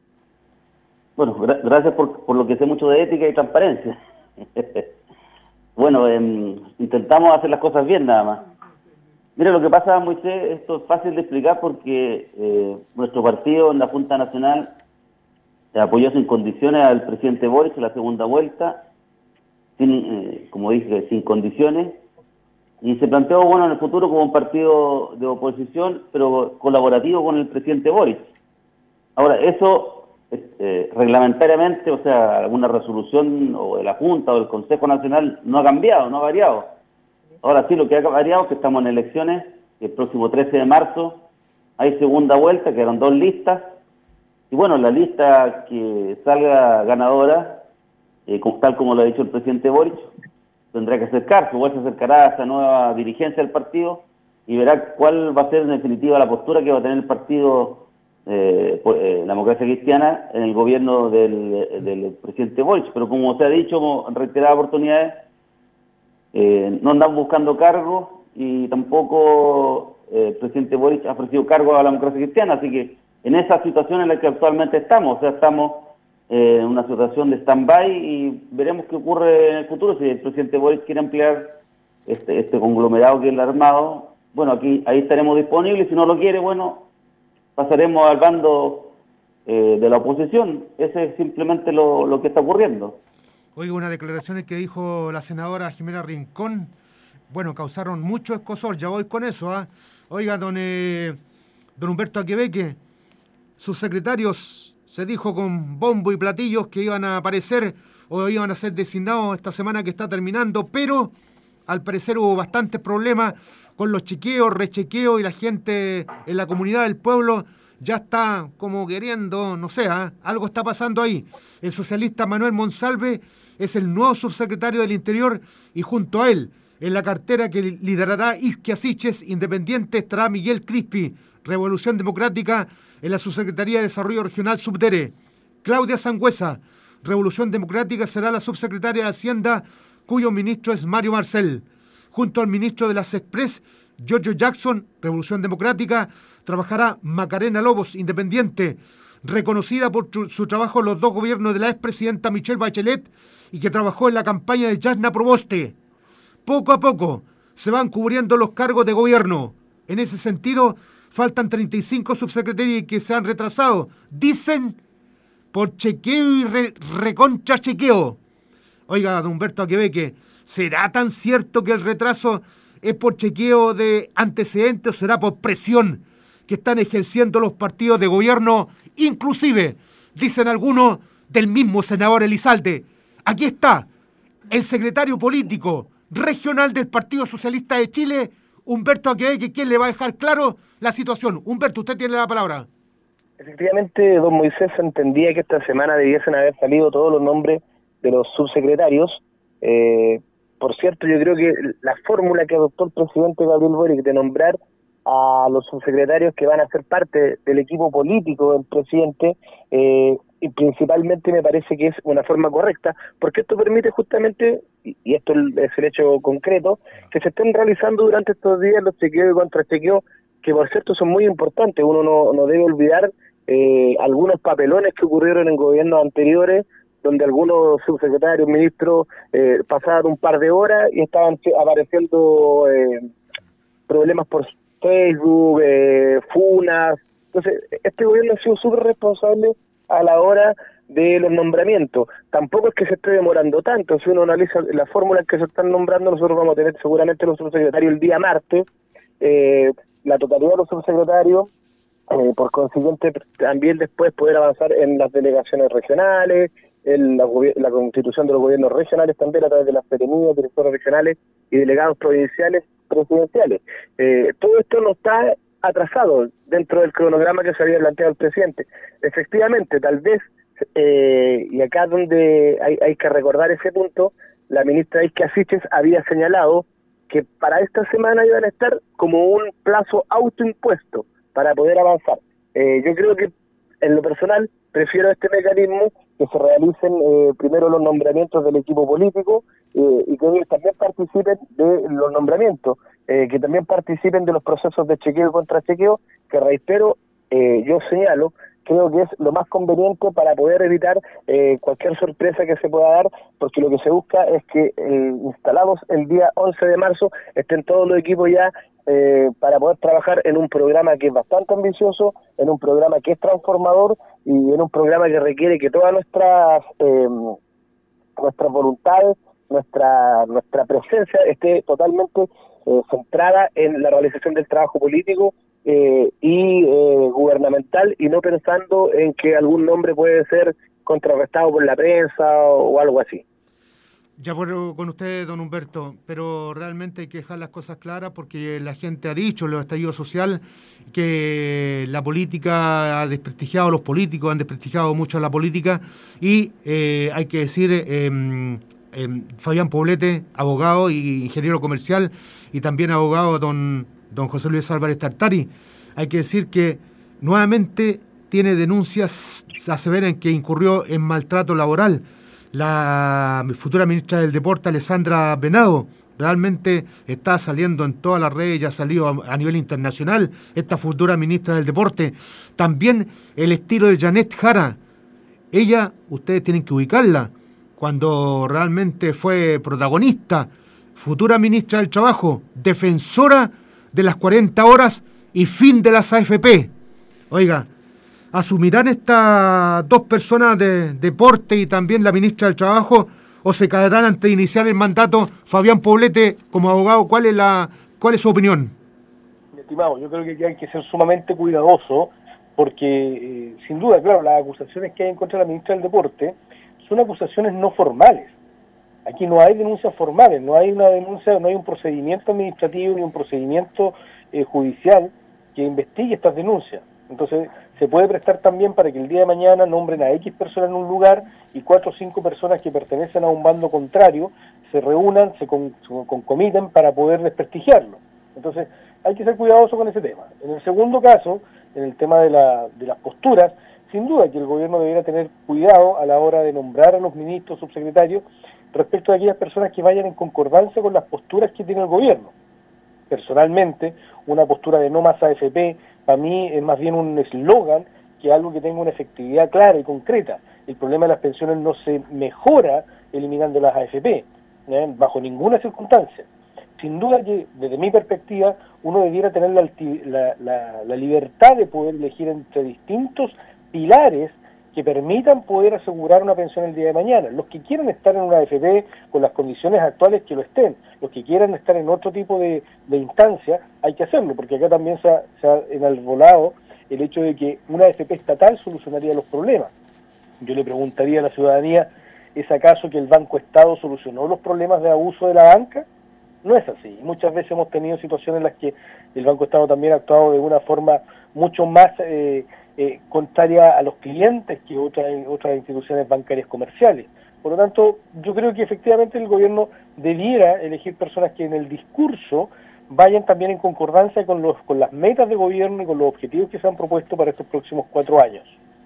Bueno, gra- gracias por, por lo que sé mucho de ética y transparencia. Bueno, eh, intentamos hacer las cosas bien nada más. Mira, lo que pasa, Moisés, esto es fácil de explicar porque eh, nuestro partido en la Junta Nacional apoyó sin condiciones al presidente Boric en la segunda vuelta, sin, eh, como dije, sin condiciones, y se planteó, bueno, en el futuro como un partido de oposición, pero colaborativo con el presidente Boric. Ahora, eso eh, reglamentariamente, o sea, alguna resolución o de la Junta o del Consejo Nacional no ha cambiado, no ha variado. Ahora sí, lo que ha variado es que estamos en elecciones, el próximo trece de marzo hay segunda vuelta, quedan dos listas, y bueno, la lista que salga ganadora, eh, tal como lo ha dicho el presidente Boric, tendrá que acercarse, igual se acercará a esa nueva dirigencia del partido y verá cuál va a ser en definitiva la postura que va a tener el partido, eh, por, eh, la democracia cristiana, en el gobierno del, del presidente Boric. Pero como se ha dicho en reiteradas oportunidades, eh, no andan buscando cargos y tampoco eh, el presidente Boric ha ofrecido cargos a la democracia cristiana, así que en esa situación en la que actualmente estamos, o sea, estamos eh, en una situación de stand-by y veremos qué ocurre en el futuro. Si el presidente Boric quiere ampliar este, este conglomerado que él ha armado, bueno, aquí ahí estaremos disponibles. Si no lo quiere, bueno, pasaremos al bando eh, de la oposición. Ese es simplemente lo, lo que está ocurriendo. Oiga, unas declaraciones que dijo la senadora Jimena Rincón, bueno, causaron mucho escozor, ya voy con eso, ¿ah? ¿eh? Oiga, don, eh, don Humberto Aquebeque, sus secretarios se dijo con bombo y platillos que iban a aparecer o iban a ser designados esta semana que está terminando, pero al parecer hubo bastantes problemas con los chequeos, rechequeos y la gente en la comunidad del pueblo ya está como queriendo, no sé, ¿eh? algo está pasando ahí. El socialista Manuel Monsalve es el nuevo subsecretario del Interior y junto a él, en la cartera que liderará Isquia Siches, Independiente, estará Miguel Crispi, Revolución Democrática, en la Subsecretaría de Desarrollo Regional Subdere. Claudia Sangüesa, Revolución Democrática, será la subsecretaria de Hacienda, cuyo ministro es Mario Marcel. Junto al ministro de las Express, Giorgio Jackson, Revolución Democrática, trabajará Macarena Lobos, Independiente, reconocida por su trabajo en los dos gobiernos de la expresidenta Michelle Bachelet y que trabajó en la campaña de Yasna Proboste. Poco a poco se van cubriendo los cargos de gobierno. En ese sentido, faltan treinta y cinco subsecretarios que se han retrasado. Dicen por chequeo y re, recontra chequeo. Oiga, don Humberto Aquebeque, ¿será tan cierto que el retraso es por chequeo de antecedentes o será por presión que están ejerciendo los partidos de gobierno? Inclusive, dicen algunos, del mismo senador Elizalde. Aquí está el secretario político regional del Partido Socialista de Chile, Humberto Aquebeque, quien le va a dejar claro la situación. Humberto, usted tiene la palabra. Efectivamente, don Moisés, entendía que esta semana debiesen haber salido todos los nombres de los subsecretarios. Eh, por cierto, yo creo que la fórmula que adoptó el presidente Gabriel Boric de nombrar a los subsecretarios que van a ser parte del equipo político del presidente, eh, y principalmente me parece que es una forma correcta, porque esto permite justamente, y esto es el hecho concreto, que se estén realizando durante estos días los chequeos y contrachequeos, que por cierto son muy importantes. Uno no, no debe olvidar eh, algunos papelones que ocurrieron en gobiernos anteriores, donde algunos subsecretarios, ministros, eh, pasaban un par de horas y estaban apareciendo eh, problemas por Facebook, eh, funas. Entonces, este gobierno ha sido súper responsable a la hora de los nombramientos. Tampoco es que se esté demorando tanto. Si uno analiza las fórmulas que se están nombrando, nosotros vamos a tener seguramente los subsecretarios el día martes, eh, la totalidad de los subsecretarios, eh, por consiguiente también después poder avanzar en las delegaciones regionales, en la, la constitución de los gobiernos regionales también a través de las perenías, directores regionales y delegados provinciales presidenciales. Eh, todo esto no está atrasado dentro del cronograma que se había planteado el presidente. Efectivamente, tal vez, eh, y acá donde hay, hay que recordar ese punto, la ministra Isquia Siches había señalado que para esta semana iban a estar como un plazo autoimpuesto para poder avanzar. Eh, yo creo que, en lo personal, prefiero este mecanismo, que se realicen eh, primero los nombramientos del equipo político eh, y que ellos también participen de los nombramientos, eh, que también participen de los procesos de chequeo y contrachequeo, que reitero, eh, yo señalo, creo que es lo más conveniente para poder evitar eh, cualquier sorpresa que se pueda dar, porque lo que se busca es que eh, instalados el día once de marzo estén todos los equipos ya eh, para poder trabajar en un programa que es bastante ambicioso, en un programa que es transformador y en un programa que requiere que todas nuestras eh, nuestras voluntades, nuestra nuestra presencia esté totalmente eh, centrada en la realización del trabajo político eh, y eh, gubernamental, y no pensando en que algún nombre puede ser contrarrestado por la prensa o, o algo así. Ya vuelvo con usted, don Humberto, pero realmente hay que dejar las cosas claras porque la gente ha dicho, el estallido social, que la política ha desprestigiado a los políticos, han desprestigiado mucho a la política y eh, hay que decir, eh, eh, Fabián Poblete, abogado y ingeniero comercial, y también abogado don, don José Luis Álvarez Tartari, hay que decir que nuevamente tiene denuncias, aseveran que incurrió en maltrato laboral. La futura ministra del Deporte, Alessandra Venado, realmente está saliendo en todas las redes, ya ha salido a, a nivel internacional, esta futura ministra del Deporte. También el estilo de Janet Jara. Ella, ustedes tienen que ubicarla, cuando realmente fue protagonista, futura ministra del Trabajo, defensora de las cuarenta horas y fin de las A F P. Oiga, ¿asumirán estas dos personas de deporte y también la ministra del Trabajo o se caerán antes de iniciar el mandato? Fabián Poblete, como abogado, ¿cuál es la cuál es su opinión? Mi estimado, yo creo que hay que ser sumamente cuidadoso porque, eh, sin duda, claro, las acusaciones que hay en contra de la ministra del Deporte son acusaciones no formales. Aquí no hay denuncias formales, no hay una denuncia, no hay un procedimiento administrativo ni un procedimiento eh, judicial que investigue estas denuncias. Entonces, se puede prestar también para que el día de mañana nombren a X personas en un lugar y cuatro o cinco personas que pertenecen a un bando contrario se reúnan, se, con, se concomiten para poder desprestigiarlo. Entonces, hay que ser cuidadoso con ese tema. En el segundo caso, en el tema de, la, de las posturas, sin duda que el gobierno debería tener cuidado a la hora de nombrar a los ministros, subsecretarios, respecto a aquellas personas que vayan en concordancia con las posturas que tiene el gobierno. Personalmente, una postura de no más A F P, para mí es más bien un eslogan que algo que tenga una efectividad clara y concreta. El problema de las pensiones no se mejora eliminando las A F P, ¿eh? bajo ninguna circunstancia. Sin duda que, desde mi perspectiva, uno debiera tener la, la, la, la libertad de poder elegir entre distintos pilares que permitan poder asegurar una pensión el día de mañana. Los que quieran estar en una A F P con las condiciones actuales, que lo estén. Los que quieran estar en otro tipo de, de instancia, hay que hacerlo, porque acá también se ha, se ha enarbolado el hecho de que una A F P estatal solucionaría los problemas. Yo le preguntaría a la ciudadanía, ¿es acaso que el Banco Estado solucionó los problemas de abuso de la banca? No es así. Muchas veces hemos tenido situaciones en las que el Banco Estado también ha actuado de una forma mucho más eh, eh, contraria a los clientes que otras, otras instituciones bancarias comerciales. Por lo tanto, yo creo que efectivamente el gobierno debiera elegir personas que en el discurso vayan también en concordancia con, los, con las metas de gobierno y con los objetivos que se han propuesto para estos próximos cuatro años.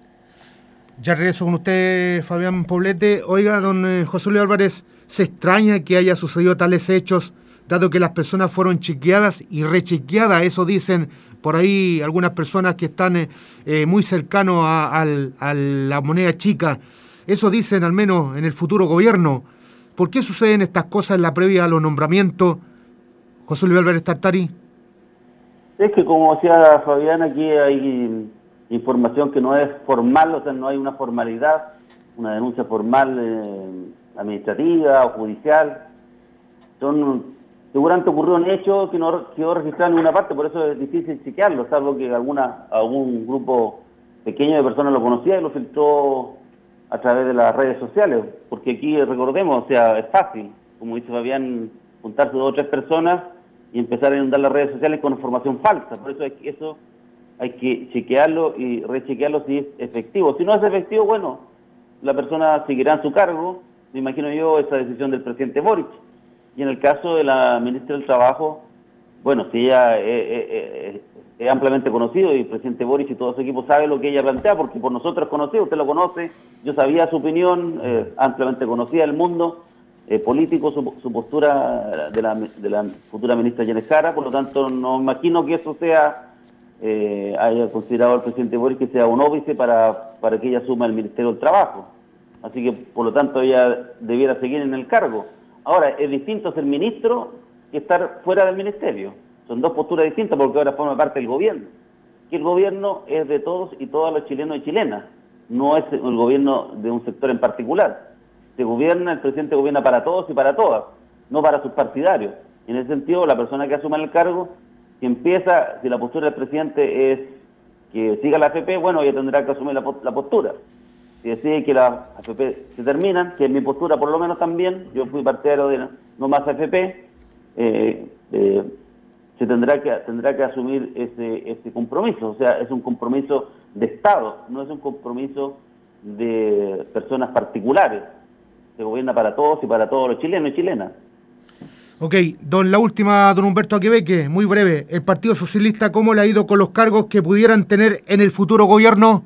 Ya regreso con usted, Fabián Poblete. Oiga, don eh, José Luis Álvarez, ¿se extraña que haya sucedido tales hechos, dado que las personas fueron chequeadas y rechequeadas? Eso dicen por ahí algunas personas que están eh, eh, muy cercanos a, a, a la moneda chica. Eso dicen al menos en el futuro gobierno. ¿Por qué suceden estas cosas en la previa a los nombramientos? José Luis Álvarez Tartari. Es que, como decía Fabián, aquí hay información que no es formal, o sea, no hay una formalidad, una denuncia formal eh, administrativa o judicial. Son, seguramente ocurrieron hechos que no quedó registrado en ninguna parte, por eso es difícil chequearlo, salvo que alguna algún grupo pequeño de personas lo conocía y lo filtró a través de las redes sociales, porque aquí, recordemos, o sea, es fácil, como dice Fabián, juntarse dos o tres personas y empezar a inundar las redes sociales con información falsa. Por eso hay que, eso hay que chequearlo y rechequearlo si es efectivo. Si no es efectivo, bueno, la persona seguirá en su cargo, me imagino yo, esa decisión del presidente Boric. Y en el caso de la ministra del Trabajo, bueno, si ella es, es, es ampliamente conocido y el presidente Boric y todo su equipo sabe lo que ella plantea, porque por nosotros es conocido, usted lo conoce, yo sabía su opinión, eh, ampliamente conocida del mundo eh, político, su, su postura de la, de la futura ministra Janet Jara, por lo tanto no imagino que eso sea, eh, haya considerado el presidente Boric que sea un óbice para, para que ella asuma el Ministerio del Trabajo. Así que, por lo tanto, ella debiera seguir en el cargo. Ahora, es distinto ser ministro que estar fuera del ministerio. son dos posturas distintas porque ahora forma parte del gobierno. Que el gobierno es de todos y todas los chilenos y chilenas, no es el gobierno de un sector en particular. Se gobierna, el presidente gobierna para todos y para todas, no para sus partidarios. En ese sentido, la persona que asuma el cargo, si empieza, si la postura del presidente es que siga la A F P, bueno, ella tendrá que asumir la, la postura. Si decide que las A F P se terminan, que es mi postura por lo menos también, yo fui partidario de no más A F P, eh, eh, se tendrá que tendrá que asumir ese, ese compromiso. O sea, es un compromiso de Estado, no es un compromiso de personas particulares. Se gobierna para todos y para todos los chilenos y chilenas. Ok, don, la última, don Humberto Aquebeque, muy breve. ¿El Partido Socialista cómo le ha ido con los cargos que pudieran tener en el futuro gobierno?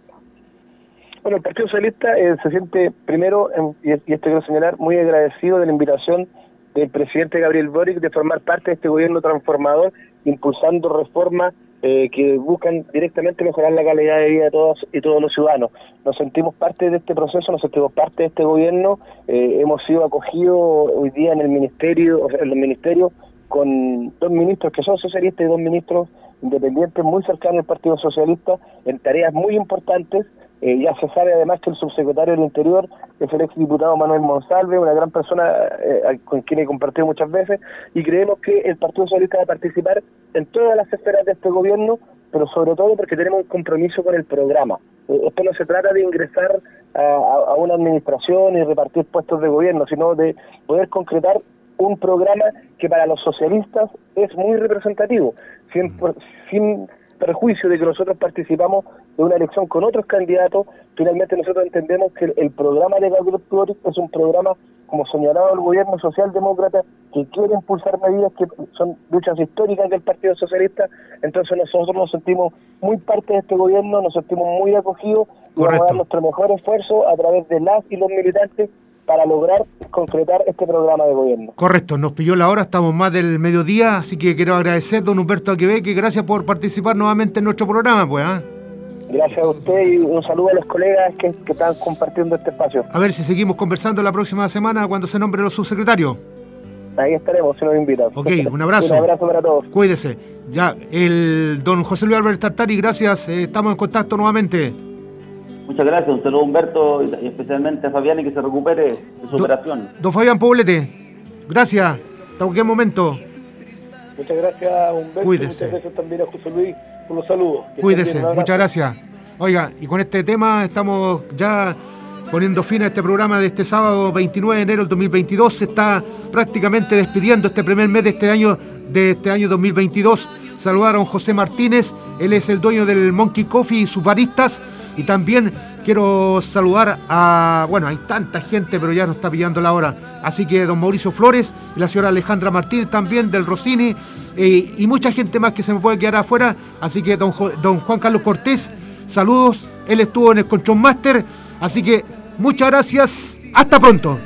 Bueno, el Partido Socialista eh, se siente primero, en, y, y esto quiero señalar, muy agradecido de la invitación del presidente Gabriel Boric de formar parte de este gobierno transformador, impulsando reformas eh, que buscan directamente mejorar la calidad de vida de todos y todos los ciudadanos. Nos sentimos parte de este proceso, nos sentimos parte de este gobierno, eh, hemos sido acogidos hoy día en el ministerio, o sea, en el ministerio con dos ministros que son socialistas y dos ministros independientes muy cercanos al Partido Socialista en tareas muy importantes. Eh, ya se sabe además que el subsecretario del Interior es el exdiputado Manuel Monsalve, una gran persona eh, con quien he compartido muchas veces, y creemos que el Partido Socialista va a participar en todas las esferas de este gobierno, pero sobre todo porque tenemos un compromiso con el programa. Eh, esto no se trata de ingresar a, a, a una administración y repartir puestos de gobierno, sino de poder concretar un programa que para los socialistas es muy representativo, sin, sin perjuicio de que nosotros participamos de una elección con otros candidatos. Finalmente nosotros entendemos que el, el programa de Gabriel Boric es un programa, como señalaba el gobierno socialdemócrata, que quiere impulsar medidas que son luchas históricas del Partido Socialista. Entonces nosotros nos sentimos muy parte de este gobierno, nos sentimos muy acogidos y vamos a dar nuestro mejor esfuerzo a través de las y los militantes para lograr concretar este programa de gobierno. Correcto, nos pilló la hora, estamos más del mediodía, así que quiero agradecer, don Humberto Aquebeque, gracias por participar nuevamente en nuestro programa, pues. ¿eh? Gracias a usted y un saludo a los colegas que, que están compartiendo este espacio. A ver si seguimos conversando la próxima semana cuando se nombren los subsecretarios. Ahí estaremos, si nos invitan. Ok, un abrazo. Un abrazo para todos. Cuídese. Ya, el don José Luis Álvarez Tartari, gracias, eh, estamos en contacto nuevamente. Muchas gracias, un saludo a Humberto y especialmente a Fabián y que se recupere de su Do, operación. Don Fabián Poblete, gracias, hasta cualquier momento. Muchas gracias, Humberto. Cuídese. Muchas gracias también a José Luis por los saludos. Que Cuídese, bien, muchas gracias. Oiga, y con este tema estamos ya poniendo fin a este programa de este sábado veintinueve de enero del dos mil veintidós. Se está prácticamente despidiendo este primer mes de este año, de este año dos mil veintidós. Saludar a don José Martínez, él es el dueño del Monkey Coffee y sus baristas. Y también quiero saludar a, bueno, hay tanta gente, pero ya nos está pillando la hora. Así que don Mauricio Flores y la señora Alejandra Martínez también del Rossini eh, y mucha gente más que se me puede quedar afuera. Así que don, don Juan Carlos Cortés, saludos. Él estuvo en el Control Master. Así que muchas gracias. Hasta pronto.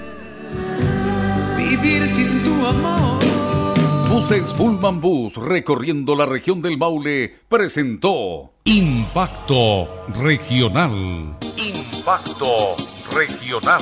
Vivir sin tu amor. Buses Pullman Bus recorriendo la región del Maule presentó Impacto Regional. Impacto Regional.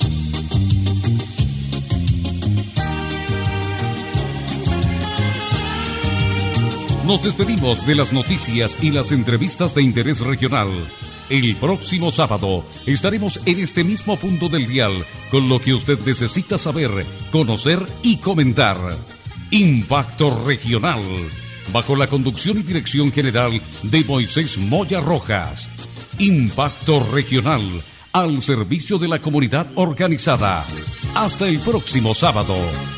Nos despedimos de las noticias y las entrevistas de interés regional. El próximo sábado estaremos en este mismo punto del dial con lo que usted necesita saber, conocer y comentar. Impacto Regional, bajo la conducción y dirección general de Moisés Moya Rojas. Impacto Regional, al servicio de la comunidad organizada. Hasta el próximo sábado.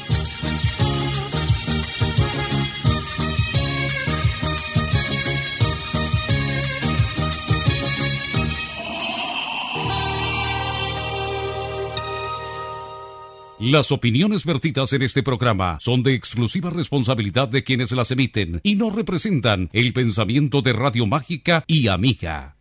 Las opiniones vertidas en este programa son de exclusiva responsabilidad de quienes las emiten y no representan el pensamiento de Radio Mágica y Amiga.